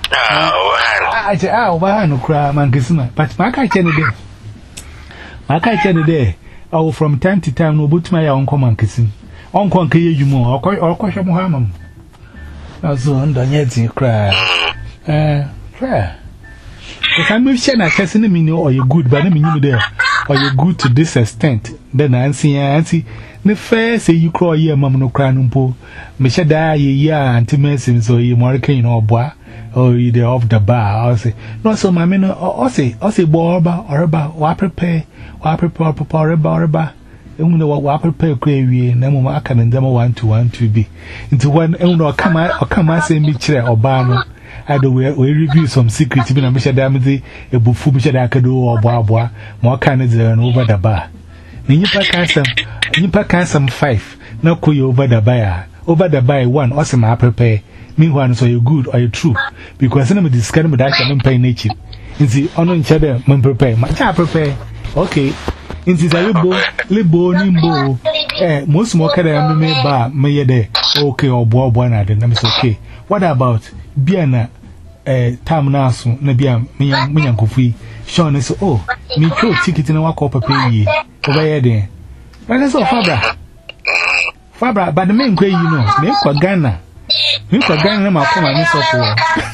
I say, oh, why no cry, man kissing, but my kite any day. My kite any day, oh, from time to time, no but my uncle man kissing. Uncle can you more or question Mohammed. That's under yet you cry. Eh. Prayer. If I'm not sure that you're me or you're good, but I mean you there, or you're good to this extent, then I see, I see. The first say you cry, yeah, mamma no crying po. Me shall die, yeah, and to messing so you more can or boy, or either off the bar, or say, no, so my men, or say, or say, borba, or about, what prepare, what prepare, prepare, or about. And know what prepare query, and then I can and them one to one to be into one, and or come out, or come out, say, me chair or bar. I do we review some secrets, even a Mister Damsey, a bufu Mister Dakado or Bois, more cannons than over the bar. You pack some, you pack some five, no coy over the buyer, over the buy one, awesome I prepare. Meanwhile, so you're good or you're true, because I'm discussing with that and pay nature. In the honor each other, man prepare, my child prepare. Okay, in the libo, libo, nimbo, eh, most more can I may bar, may there, okay, or boy, one, I didn't okay. What about Biana? Eh, time now, so Nabia, me and Kofi. Sean is oh, me throw ticket in a walk up a pay. Over there. But that's all, Fabra. Fabra, but the main way you know, make for Ghana. Make for Ghana, my come and miss up.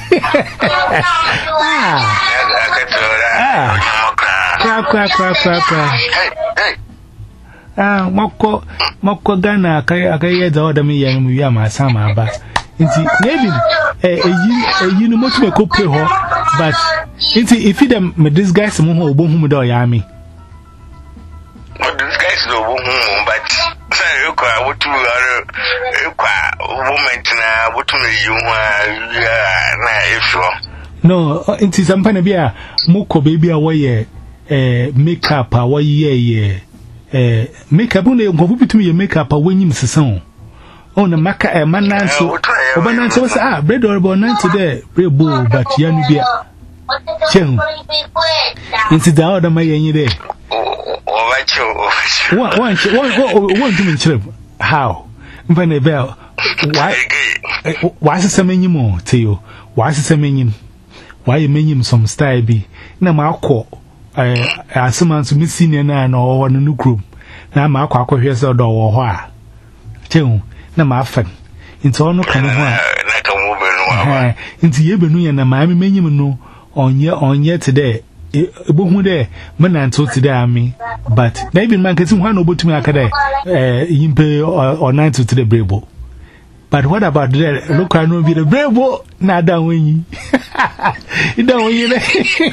Ah, crack, crack, crack, crack, crack. Ah, Moko, Moko Ghana, I get the other me and we are my summer, but. Inti maybe eh eh you know much me ko pay ho but inti if them me this guys mo ho obo hu me do ya me but this guys no obo hu but say you kwa wotu are kwa moment na wotu me yu na ifo no inti sampana bia mo ko baby a wo ye eh makeup a wo ye ye eh makeup no ngofu bitumi ye makeup a wonyim sesan oh na maka eh mananso obananso say ah bread or bonanso there bread bowl but yanu bia chen inti da order my yen there o wacho one one one one to me chirep how mfane bell why why say menyim o tell why say menyim why menyim some style bi na ma akọ eh asemanso mi senior na na o no nukrum na ma akọ akọhwe se do wo ho a chen na ma afa nti ono kan ho a na ka mo benu a nti ye benu ye na ma me menyim no onye onye today ebohu de menanto today ami but na even man kesi ho na obotumi akada eh yimpe or nine to today brebo but what about the look I know be the brebo na da wenyi ida wenyi le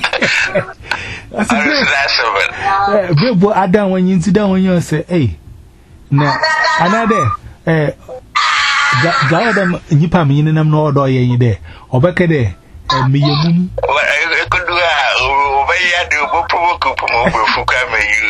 asebe brebo ada wenyi nti da wenyi o say eh na another eh ga odam nyipa me nyinam no odo ye yin de obeke de meyemum ya do bo provoke po mo bo fuka me you.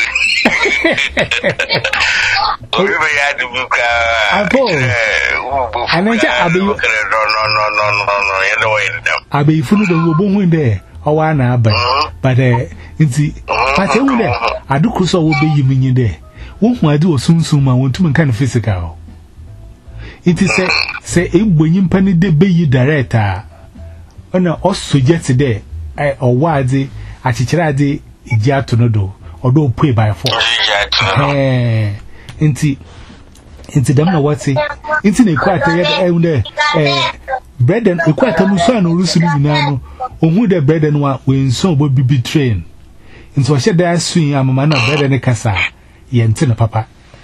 Obi be ya do buka. Apo. Anenja abi no no no no no no ya do we dem. Abi funu do wo bo hu de o wa na aba. But eh nti pate hu de aduku so wo be yimi nyi de. Wo hu ade osunsun ma won tum kan physical. It is say say egbonyi mpa ni de be yi director. Ona osojet de eh owade achichirade iji atonodo odo pay by force. Eh nti nti dem na wati nti na ekwata ye eh eh bread and ekwata mu so na orusu ni nyina no ohun de bread no a we nso obo bibi train nti o hye da asun amama na bread ne kasa ye nti na papa.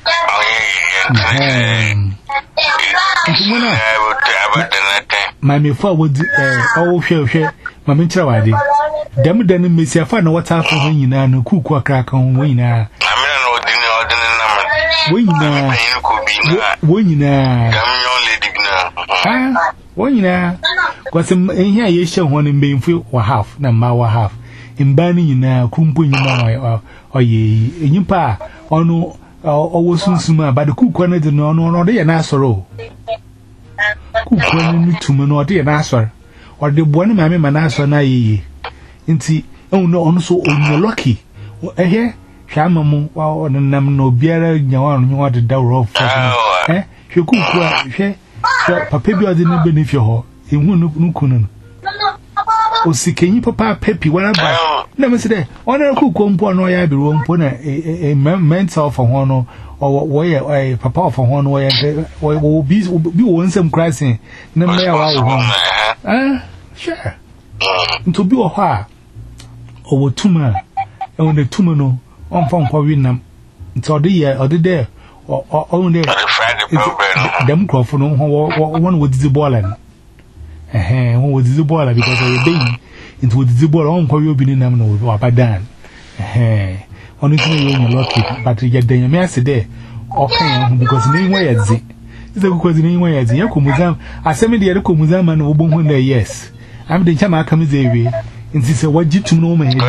Eh nti mo na mami fo wo eh o hwe hwe mami nchira wade dem dan mesi afa na wata afo ho nyina no kuku akra ka ho nyina amina na odini odini na ma wo nyina wo nyina gam nyo lady bina ah wo nyina kwase ehia ye hye ho no mbemfu wa half na ma wa half imba ni nyina kumpo nyina oye enyimpa ono owo sunsuma ba de kuku na de no no de ye na asoro kuku ni tumu no de ye na asoro or the one mammy manaso na ye. Inti, oh no, on so on lucky. Eh, here, Shamamu, or the nam no beer, yawan, you want to dower off. Eh, you could cry, Papa, I didn't benefit her. In one nukunan. O si can you papa peppy whatever? Never said, on a cook on poor no yabi room, pona a mental for honor, or where a papa for honor, where will be one some crashing. No matter ah, sure. To be a ha or tumor, and the tumor no on phone for Vietnam. It's all the year or the day or only them crop for no one with the ball. Eh, one with the ball because of the baby into the ball on for you being them no or by Dan. Eh, only you lucky, but you get the mess there. Okay, because name way at the is a because name way at the Yakumuzam. I send me the Yakumuzam and Obon there, yes. I'm the Chama Kamizevi. And this is what you to know me. Ah,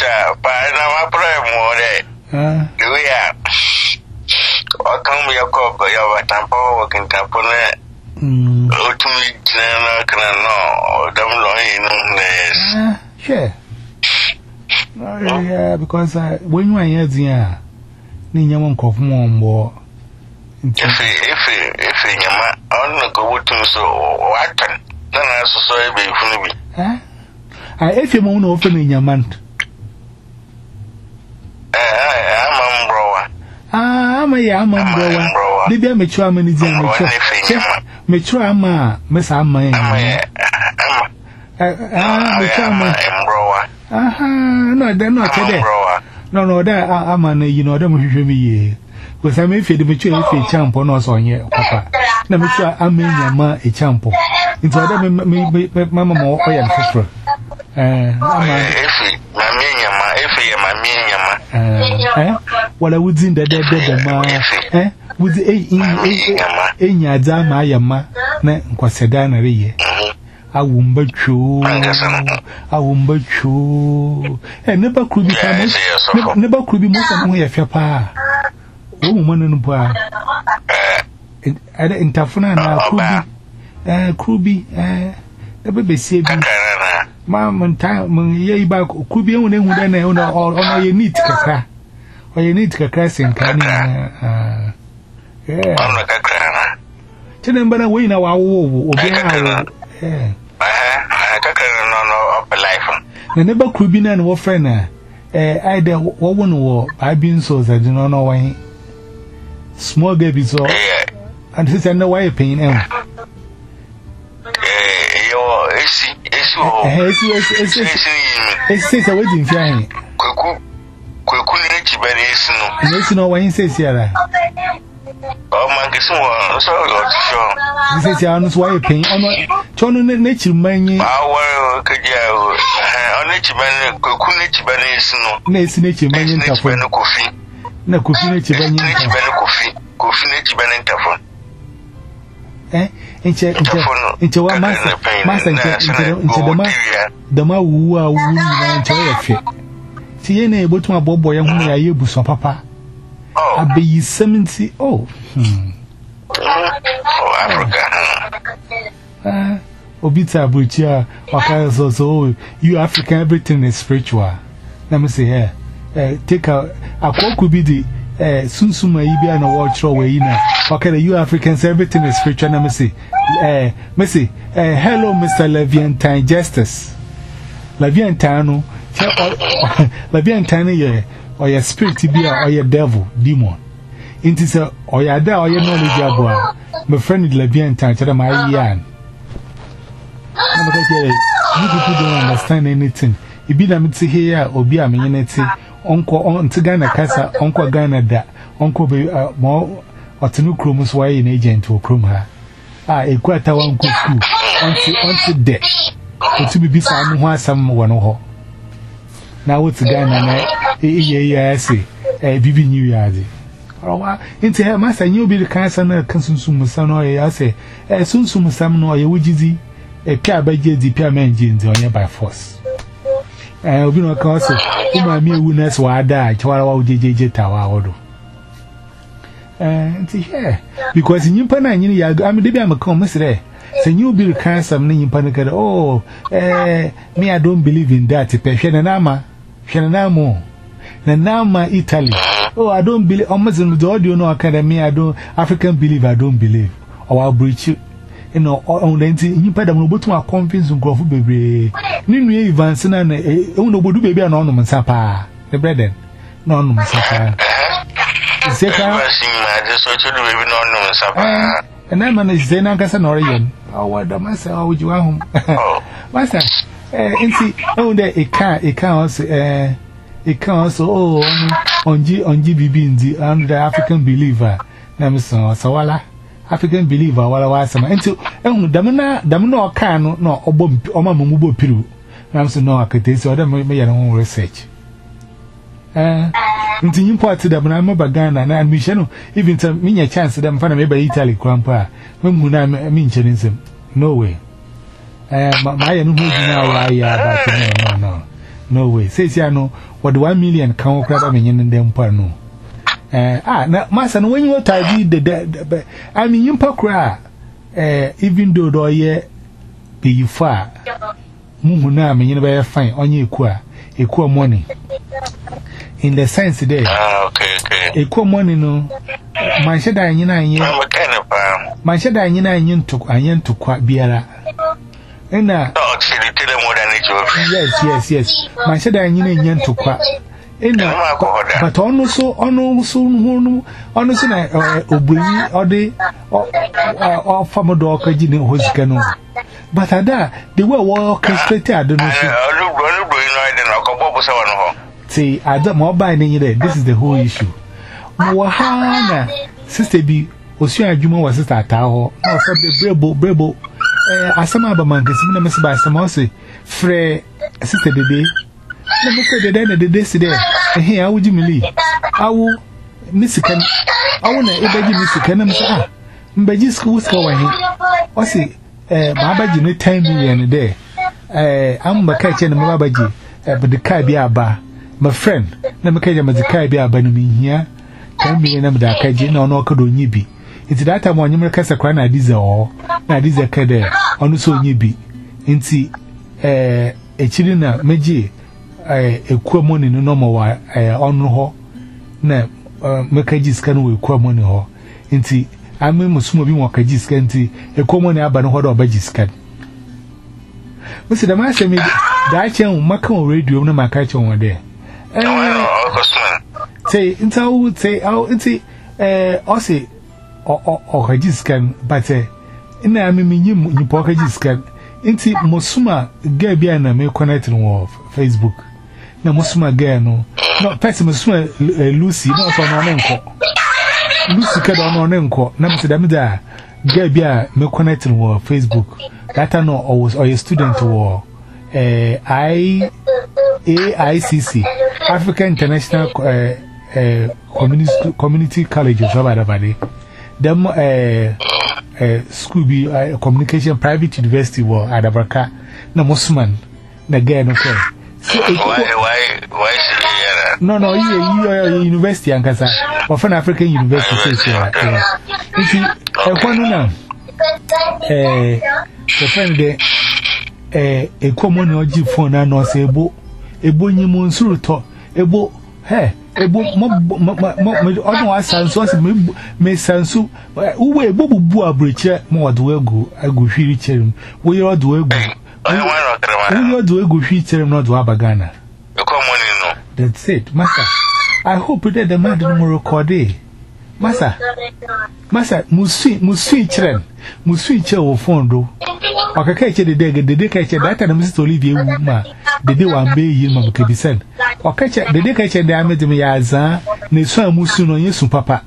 we are. Or come your cock or your tampo working tampone. Hm, oh, to me, General Canano, don't know, ah, sure. Oh, yeah, because I when you are here, dear, Nina won't cough more and more. If if if Yama, I don't go to so what can. Then I saw be funny. Eh? I if you won't open in your month. I'm umbrella. Ah, I'm a young umbrella. Maybe I'm a mature manager. Mature ma, Miss Amma. Ah, mature ma. Aha, no, they're not today. No, no, that I'm an, you know, them who me. Because I may feel the mature if a champ on us on here, Papa. Now, mature, I mean, your ma a champ. It's other mamma more oil for eh, mammy, if you are eh, what I would in the dead dead ma, eh, with the a in your dama, yama, ne, quasadana re. I won't but you, I won't but you, and never could be never could be more than we have your pa. Woman and boy. I didn't tafuna could be. Eh, Kruby, eh, the baby said, Mam and time, ye back, Kruby only who then or you need Kaka, or you need Kakasin, can ah, yeah. I'm like a cranner. Tell them, but I win our war, eh, I can't up a life. The never Kruby and war friend, eh, either one war, I've been so that you don't know why. Small baby so, and he said, no way pain, eh. Yes, yes, yes, yes. It's a wedding flying. Quick, Benny, no one says here. Oh, my God, so this is your honest way of paying. I'm not turning the nature man. Our nature man, Kukunich Benny, Nature nature man, coffee. No coffee nature Benny, coffee Benny. Eh? Into into one master, master into the the ma the ma who are women into a fit. Tiene able to a boy and who I use on papa. I be seventy. Oh, hmm. Oh, Africa. Ah, Obita Bucha, or so, so you African, everything is spiritual. Let me say here, uh, take a a could be the uh, soon soon my Ibia and a watch away in a okay, you Africans, everything is spiritual. Let me say, uh, Missy, uh, hello, Mister Leviantine Justice. Leviantano, Leviantine, yeah, or your spirit to be or your devil, demon. It is a or your da or your knowledge, my friend Leviantine, tell my yarn. You people don't understand anything. If you don't see here or be a minute, Uncle on to Ghana Casa, Uncle Ghana that Uncle be more or to new chromus why an agent to chrome her. Ah, a quarter one good school until until death. To be beside me, someone or now what's Ghana? Eh, say, a Bibi New Year's. Oh, into her master, you'll be the cancer and consume some or I say, as soon as some or you would easy. A pair by J D P engines on your by force. I will be no cause of my mere woundness while I die, to our J J Tower. And here, because in Yimpan, I mean, I'm a commerce there. So you be kind some name panic. Oh, eh, me, I don't believe in that. Shananama, Shananamo, Nanama, Italy. Oh, I don't believe almost in the audio no academy. I don't African believe, I don't believe. Or I'll breach you. You know, on the you pay them to my conference and go for baby. Ninu Evans and no do baby and ornament sapa. The brethren, no ornament sapa. And that man is Zena Gassanorian. Oh, what the master, how would you want home? Master, and see, oh, there a car, a car, eh, a car, so on G on G B B in the under African believer. Namson, Sawala. African believer, while I was some. And so, Damina, Damino can no, or bomb, or my mubo piru. I'm so no, I could taste or them may own research. Eh, into you part to them, I'm over Ghana and Michel, even to me a chance to them find a by Italy, grandpa. When I mean, him, no way. Eh, my and who now, I no, no, no way. Says, I know what one million count crab in them parno. Uh, ah, now, Master, when you tidy the dead, I mean, you pakra, uh, even though do ye be you far, Mumuna, me, you never find on you qua, a qua money. In the sense there, okay, okay, a qua money, no, my shed I in a year, my shed I in a year took a yen to quite beera. And now, yes, yes, yes, my shed I in a yen to quite. But also, on soon, honestly, Obui or the or Farmer Dog, I didn't hold canoe. But I da, they were well orchestrated. I don't know. See, I don't more by any day. This is the whole issue. Wahana, Sister B, Osia Juma was sister Tao, or the Brebo, Brebo, as some other man, Miss by some say, Frey, Sister the day. Let me say the day the day today. And here, I would you believe? I will miss a can. I want to obey Miss Canam. Ah, Baji school's going. Or see, eh, Babaji, no time in a day. Eh, I'm a catch and Mabaji, but the Kaibia bar. My friend, never catch him as the Kaibia by me here. Tell me a number that Kaji no no could be. It's that time when you make us a crown, I desire all. Now, this is a cadre, on so nibi. Inti, eh, a chilina, Meji. A queer money no normal on ho na makajis can we queer money ho inti I mean Musmo be more kajis canty a common aban ho or bagis can. Mister the master me that young Macon radio no macacho one day. Say, I would say, oh, inti, eh, Ossie or kajis can, but eh, in I mean you pockajis can. Inti Mosuma Gabiana may connect on Facebook. Na Mosuma Gano. No, person Mosuma Lucy, not on Uncle. Lucy Cad on Uncle. Namsa Damida Gabia may connect on Facebook. That I know always or a student war. Eh, I A I C C African International eh, eh, Community Community College of Sabadabadi. Them eh, eh, school be uh, communication private university war at Abraka. Na Mosman na gay no care. why, why, why is no, no, you are university and Casa, or from African University. You see, a one now, a friend, a common or G phone, and no say, bo, a bonny monsuruto, a bo, hey, a bo, otherwise, and so may sansu, who will boo boo breacher more do go, I go feed him, we all do go. We do a good feature, not to Abagana. That's it, Master. I hope that the man don't record it. Master, Master, Musi, Musi, Chren, Musi, Chow, Fondo. I catch the day, the day catch that, and Mister Olivia, the day one bay, you mamma can be sent. Or catch the day catch the amid me as a Nissa Musuno, yes, papa.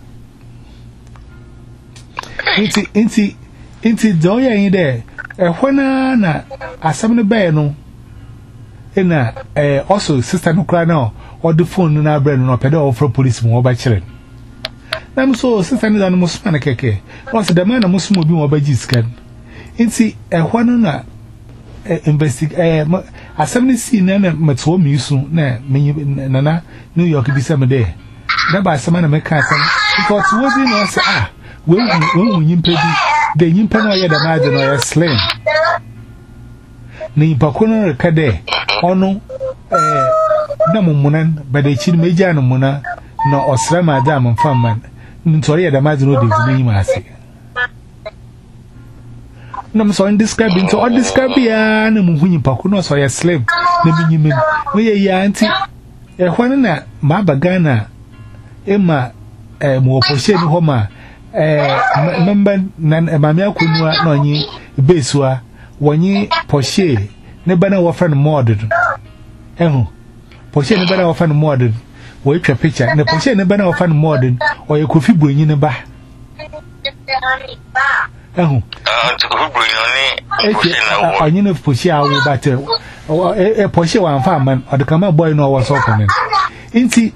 Inti, inti, inti, doya in there. Eh, when na asem be no na eh also sister no kra na or the phone na brand no pede offer police mo ba kire na me so sister no no musuma na keke once the man na musuma obi mo ba giskan nti eh when na investigate eh asem ni si na na meto mi su na na na New York bi se me there na ba asem na me ka asem because we be no say ah we we nyimpa bi the nyimpa no ya da ma de no ya slim ni pakono rekade ono eh na mumunan ba da chi meja no muna na osra ma da man famman ntori ya da ma de no de ni ma ase na so in describe into all describe ya na mu hunyi pakono so ya slim na binyime we ya anti e hwan na ma bagana ema eh mo poshe ni ho ma eh member nan mami akunua na onyi besua wonyi poshe ne bana wo friend moded ehu poshe ne bana wo friend moded wo etwa picture ne poshe ne bana wo friend moded o ye kofi bronyi ne ba ehu ah to kofi bronyi poshe na wo onyi ne poshe awo bate e poshe wa mfa man o de kama boy no wo so konen inti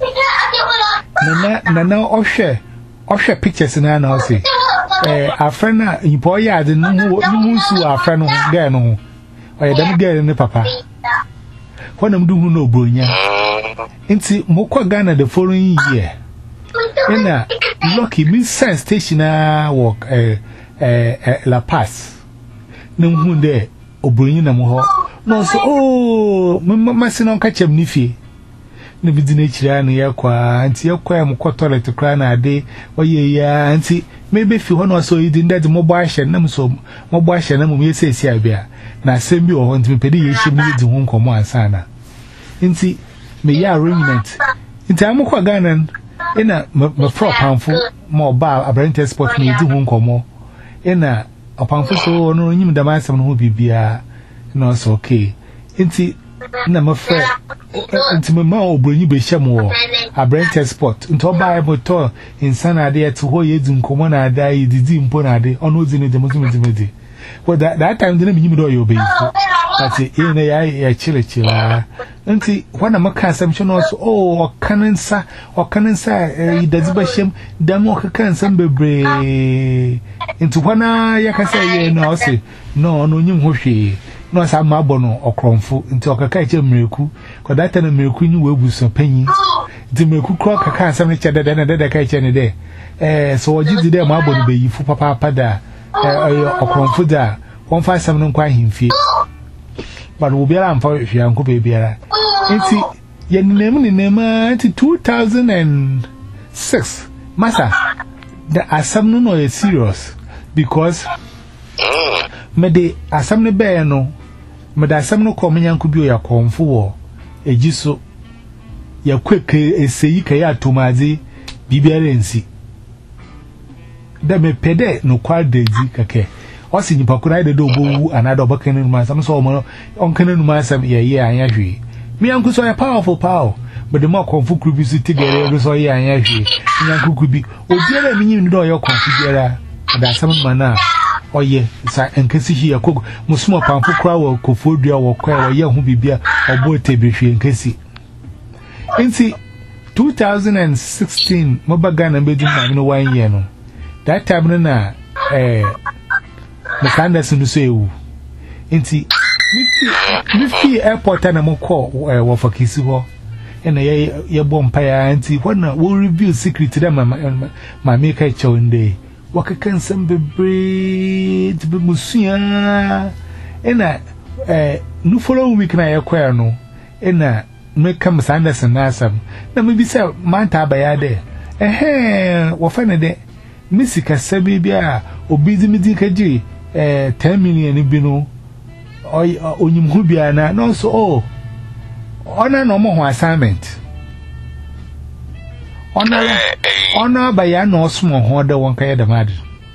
nana nana ohwe ohwe pictures na na o say eh afrena ipo ya de no no su afrena ho ga no ho oye dem ga ne papa wona mdu hu no obronya nti mokwa Ghana the following year ina lucky me sense station na work eh eh La Paz no hu de obronya na mo ho no so oh mama sino ka chem ni fie na bidina chira na yakwa anti yakwa am ko toilet kra na ade oye ya anti maybe fi hono so yidi nded mo bo ahye na so mo bo ahye na mo yesesi abia na asem bi o ho nti pedi ye hye mi di ho nkomo ansana nti me ya arrangement nti am ko Ghana ina me fro panfo mo ba abrante sport me di ho nkomo ina opanfo so no nyim da masem no ho bibia no so okay nti na me fro nti me ma obronyi be hye mo abrante sport nti oba e moto insana ade et ho ye di nkomo na ada yi didi mpo na ade ono zi ne demo zi me well that that time didn't mean do your baby but in ya ya chile chila nti wana maka assumption also oh kanansa o kanansa e daziba shem damo kanansa bebre nti wana yakasa ye no say no no nyim ho hwe no sa ma bono okromfo nti okaka eche mreku ko that time mreku nyi we buso panyi nti mreku kro kaka asam ne che dede na dede ka eche ne de eh so oji de ma bono beyifu papa pada eh okromfo da one five seven no kwa himfie but wo biara amfa hwe anko be biara nti ye nnem ni nema nti two thousand six masa the asam no no is serious because me de asam ne be no me da asam no ko menyanko bi o ya konfo wo ejiso ya kweke eseyi ka ya tomaze bibiara nsi da me pede no kwa deji kake osi nipa kuna ide do bowu another bakene no masam so mo onkene no masam ye ye anya hwe me yanku so ya powerful power but the more konfo krubi so tigere so ye anya hwe yanku kubi obiara mi nyi ndo yo konfo biara da asam mana oye sa enkesi hi yakogo musuma pamfo kra wo kofodua wo kwa wo ye hu bibia obo tebehwe enkesi nti two thousand sixteen mo baga na bedu na no one year no that time na eh the candidates no so ewu nti Miffy airport and I'm a call were for Kisuho. And a bomb pie auntie, when we'll review secret to them, my maker chowing day. Waka can some be breed to be Musia. And I, no following week, I acquire no. And I make come Sanderson Nassam. Now maybe say, Manta Bayade. Eh, what funny day. Missy Cassabia, or busy Midikaji, eh, ten million ibino, or Onymubiana, and also, oh, honor no more assignment. Honor, honor by ya no small order one kaya the mad.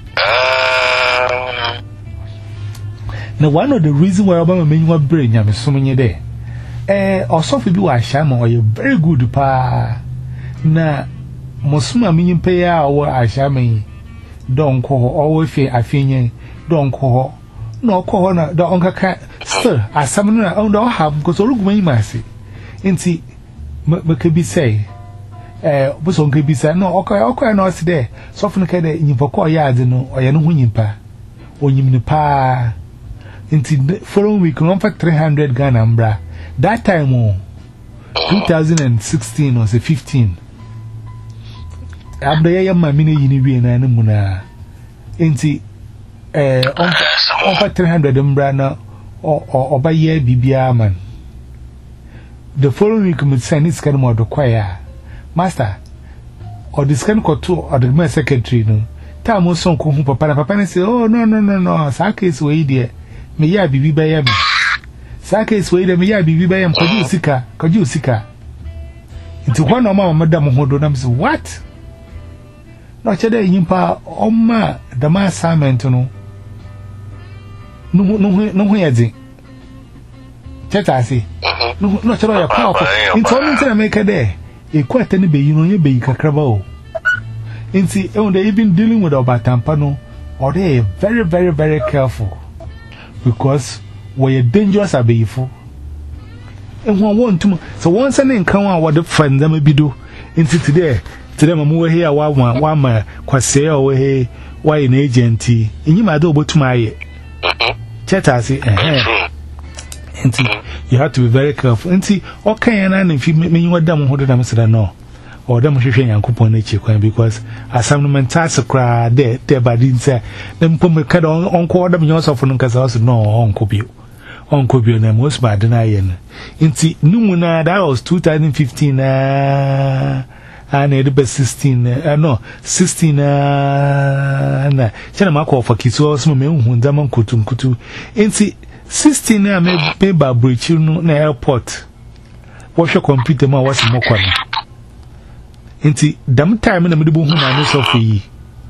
Now, one of the reasons why Obama made you brain, I'm assuming you there. Eh, or so if you are sham or you're very good pa. Na Mosuma meaning pay our ashami. Don't call always fear I think don't call no call the uncle cat. Sir, I summon I don't have because all look me mercy. And see, Makabi say, eh, was on Kabi say, no, okay, okay, no, there. Soften Kada in your call yards no, or you know when you pa. Or you mean pa. Into following week, one for three hundred Ghana ambra. That time, oh, twenty sixteen or fifteen. Abda ya mamine yinibi na namuna enti eh over three hundred mbra na oba ye bibia man. The following week me send this kind of choir master or this kind of to or the secretary no time o son ko hu papa na papa say oh no no no no sa case we there me ya bibi ba ya me sa case we there me ya bibi ba ya m kwaji usika kwaji usika enti kwa na mama madam hodo na me say what. No, Chede, you pa, oh, ma, the ma assignment, no, no, no, no, no, Cheta, see, no, no, Chede, you're powerful. In Tony, I make a day, a quite any bay, you know, you be a crabo. In see, oh, they even dealing with our tampano, or they are very, very, very careful because we're dangerous, are beautiful. And one want to, so once an encounter what the friend them be do into today. Today, I'm over here. One, one, one, Quasay over here. Why an agent? And you might do to my chat. I say, eh, and you have to be very careful. And see, okay, and if you mean what them who them said, no, or them showing and coupon nature, because as some mentas cry there, there, but didn't say, then put me cut on on call them yourself from Casas, no, Uncle Bill. Uncle Bill, and most bad denying. And see, Numuna, that was two thousand fifteen. Uh, and it sixteen, uh, no, sixteen, uh, and China call for kids also me who Daman Kutum Kutu. And see, sixteen, I may pay by bridge, you know, na airport. What's your computer? Ma was more corner. And see, damn time in the middle whom I miss of ye.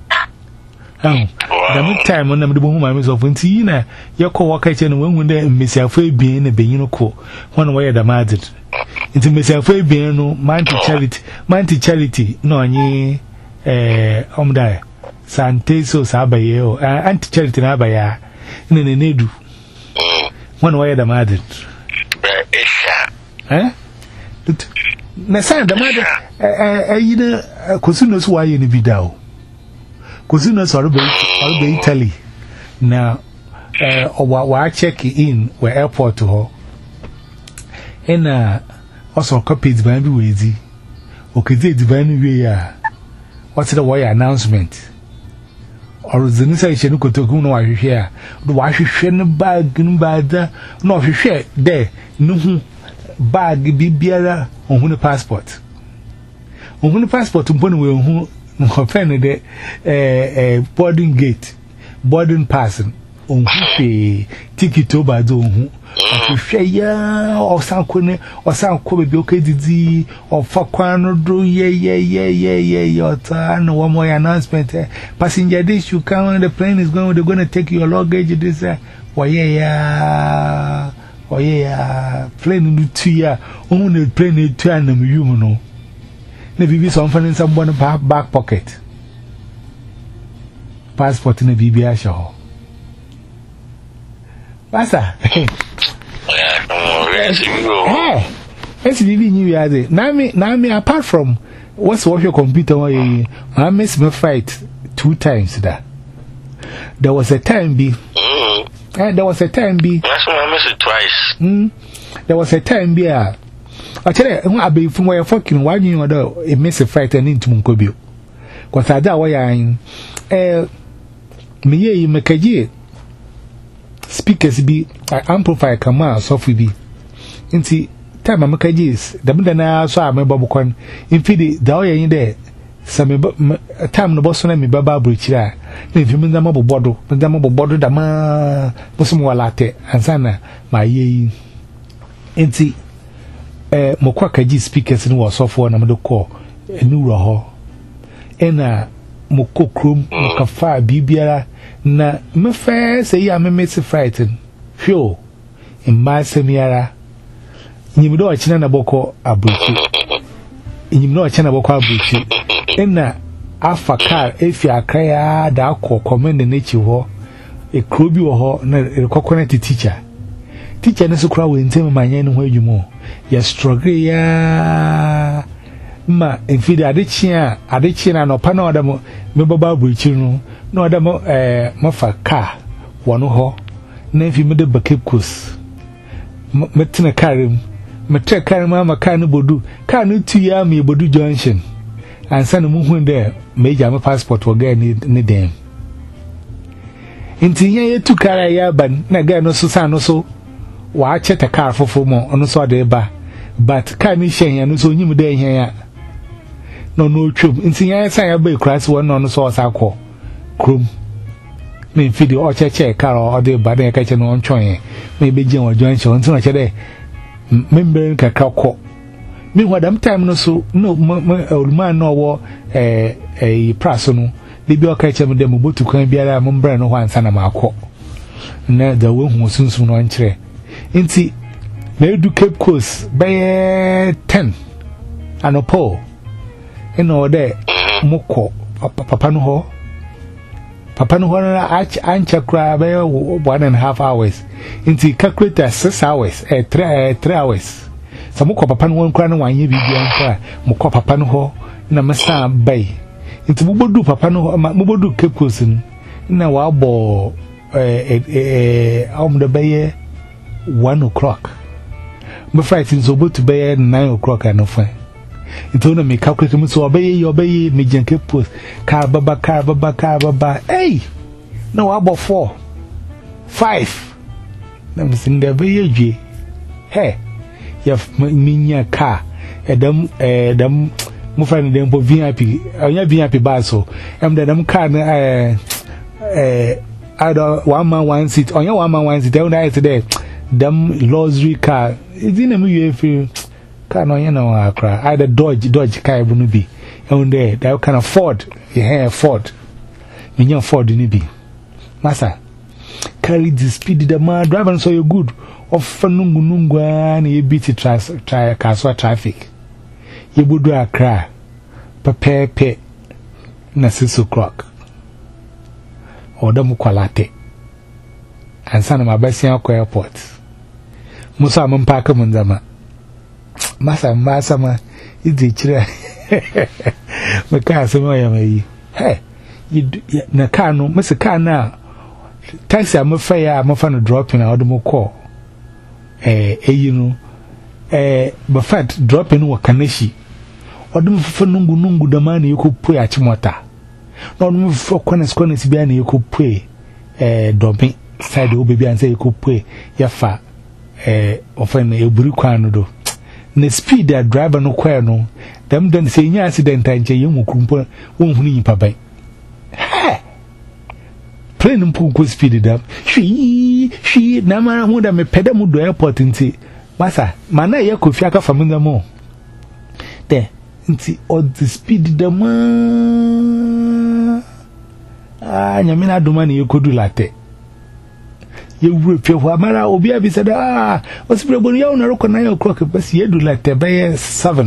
Oh, damn time on the middle whom I miss of when Tina, your co worker, and when they miss your free being a being co, one way the magic. Into Miss Fabiano, Manti Charity, Manti Charity, no, any eh, Omda, Santeso Sabayo, Anti Charity Nabaya, in an Edu. One way the mother. Eh? Nasa, the mother, I either Cosunos why in the video. Cosunos are obey Italy. Now, eh, or what check in where airport to her. And uh, also copies by every way. Okay, they divine way. What's the way announcement? Or the initiation could go no, I hear. The wash share bag in bad. No, if you share there, no bag be beer on the passport. On the passport, to put away who offended the boarding gate, boarding passing on who ticket over the Shaya or Sanquine or San Kobe, okay, did or Fakwan do ye, ye, ye, ye, ye, your turn, one more announcement. Passenger this, you come on the plane is going, they're going to take your luggage. This, why, yeah, oh, yeah, plane two year, only plane two and you know. Maybe something in someone back pocket. Passport in a B B I show. Basta. Hey, it's really new. Nami, apart from what's what your computer, I missed my fight two times. That there was a time be And there was a time be. That's why I missed it twice. Hmm. There was a time be. I tell you, I be from where fucking one you know, it miss a fight and into Munkobio. Because I doubt why I'm. Eh, me ye make a year. Speakers be, I amplify Kama, softly be. Inti, time I make a years. The Mudana saw my Babocon. In Fidi, the oil in there. Some time no boss on me, Baba Brichra. If you mean the mobile bottle, the mobile bottle, the ma, Bosumo latte, and Sana, my ye. Inti, eh, Mokwakaji speakers in was soft one, I'm the call, a new raw. Ena Mokokrum, Mokafa, Bibiara, na me fair say, I may miss a frightened. Sure, in my semiara, you know a china boko a bushi. You know a china boko a bushi. Ena afa car if you are cry da ko commend the nature ho a krobi ho na a coconut teacher teacher na so kra we ntem manye no ho adwumo ya struggle ya ma enfidi adechia adechia na opa na odam me baba bruchi no na odam eh mafa car wono ho na fi me de bakekos metena karim metre karim ama car no bodu car no tu ya me bodu junction and send mu hu there major my passport will get ni ni dem inti ye tu kara ya ban na ga no so san no so wa cheta car fofo mo ono so de ba but car ni hyen ya no so nyim de hyen ya no no twom inti ye san ya ba cross one no so sa kọ krom me fidi o cheche car o de ba de ka che no ontwen me be gyen wa join che on tin o che de member ka ka kọ me wadam time no so no man no wo eh eh praso no de bi o ka chem dem botu kan biara mo mbra no hwansa na makọ na da wo hu sunsun no nkyere nti na edu Cape Coast by ten anopo eno de mokọ papa no ho papa no ho na ancha kra by one and a half hours nti calculate six hours eh three hours Samu ko papa no won kra no wanye bibia nka mo ko papa no ho na mesa bai nti mo bodu papa no ho mo bodu Cape Coast na wa bo eh eh am the baye one o'clock mo flight so bo to baye nine o'clock and fine nti no me calculate mo so baye yo baye me jen Cape Coast car baba car baba car baba hey na wa bo four five na me sin the baye dwe hey Yaf minya car edam edam mo friend dem po V I P anya V I P bar so em dem car na eh eh either one man one seat onya one man one seat dem na there dem luxury car idi na me you feel car no nya na akra either Dodge Dodge car bu no bi em there that kind of Ford yeah Ford minya Ford ni bi masa carry the speed the man driver so you good of nungu nungu na ye beat try kaswa traffic ye budu akra pepepe na six o'clock odam kwalate ansa na mabasi akwa airport musa mun paka mun zama masa masa ma idi kire me ka asema ya mai he na ka no mese ka na taxi amafa ya amafa no dropping na odum call eh eyinu eh bafat drop in wa kanashi odum fufu nungu nungu da ma na yekopue achimota na odum fufu kones kones bia na yekopue eh dobi side obebi anse yekopue yafa eh ofan eburi kwanu do na speed that driver no kwa no dem den say nya accident anche yemu krumpo wonhunu yipa bai ha plane mpu ko speed da hwi hwi na mara mu da me peda mu do airport nti masa mana ye kofi aka famunda mo de nti all the speed da ma ah nyamina duma ne yekodu late ye wure pie ho amara obi abisa da ah osipre bonu ya una roko nine o'clock basi ye du late by seven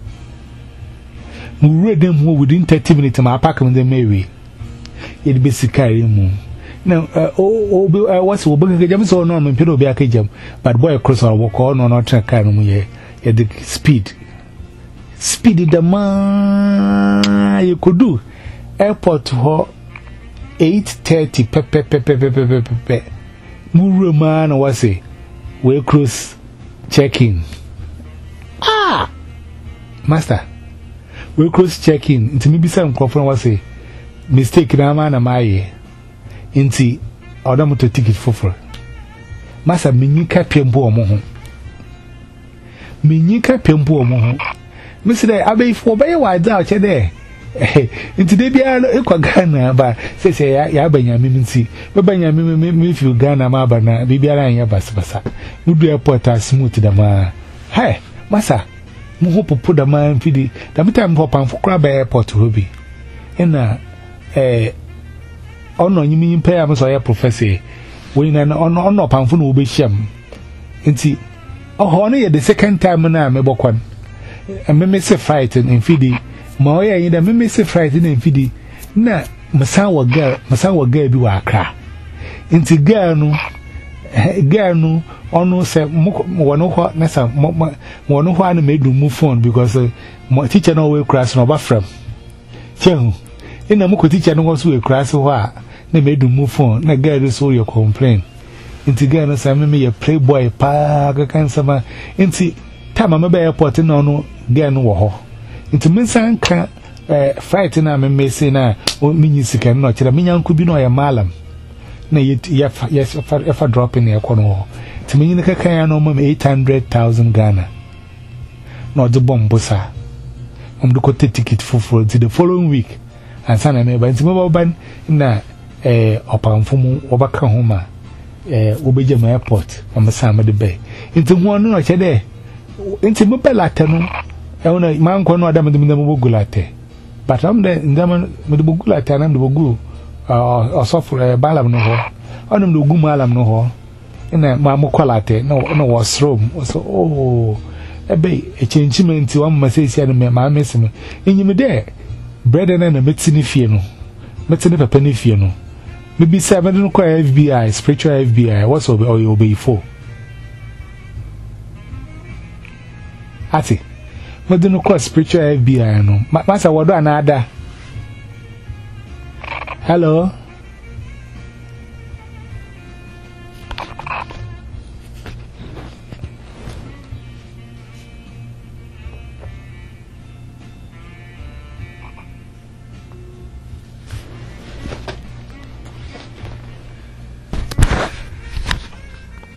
mu wure dem ho within thirty minutes ma park mu dem ewe ye de besikari mu na o o what's wo banga jam so no me pedo obi aka jam but boy cross or walk on no train car mu ye ye the speed speed the ma you could do airport ho eight thirty pe pe pe pe pe pe pe Muru man or was it? We cross check in. Ah, Master, we cross check in. Into maybe some conference was a mistake. Raman am I into order to ticket for for Master Minika Pembo Moho Minika Pembo Moho. Mister Abbey for by wide out there. Into the Biano Equa Ghana, but say, ya Benjamin see, but Benjamin, if you Ghana Mabana, Bibiana, ya Basbasa, would be a porter smooth to the man. Hey, Massa, Muhopo put the man pity, the meantime pop and for crab airport to Ruby. And a eh, oh no, you mean pay us or a professor when an on up and will be sham. And see, oh, honey, the second time now, me bokwan. And me miss a fight and feedy. Moya in the Mimissy frightened and feedy. Na, Massawa girl, Massawa girl be wakra. Into girl, girl, or no, say, one of what Nessa, one of one made to move on because my teacher no will crash no bathroom. Chang, in a Moko teacher no was will crash a while. They made to move on. Na girl is all your complaint. Into girl, some me a playboy, park, a cancer. Into time I'm a airport and no girl no. Into Minsan can fighting a messy na or minisic and not. I mean, Uncle Bino a malam. Nay, yes, if I drop in the corner. To me, the Kakayano, eight hundred thousand Ghana. Not the bomb bossa. I'm the cote ticket for for the following week. And Sana may buy mobile ban na eh, upon Fumu over Kahoma, eh, Ubijam Airport, on the Sama de Bay. Into one noche there. Into Mobile Latano. I want a man can know them with the Bugulate. But I'm the with the Bugulate and the Bugu or software balam no ho. On them the Gumalam no ho. In a Mamukolate, no, no was room. So, oh, a bay, a changement to one message and my missing. In you there, bread and a medicine fiano. Medicine a penny fiano. Maybe seven require F B I, spiritual F B I, what's over or you'll be for. Ati. But don't call spiritual F B I no. Master, what do another? Hello.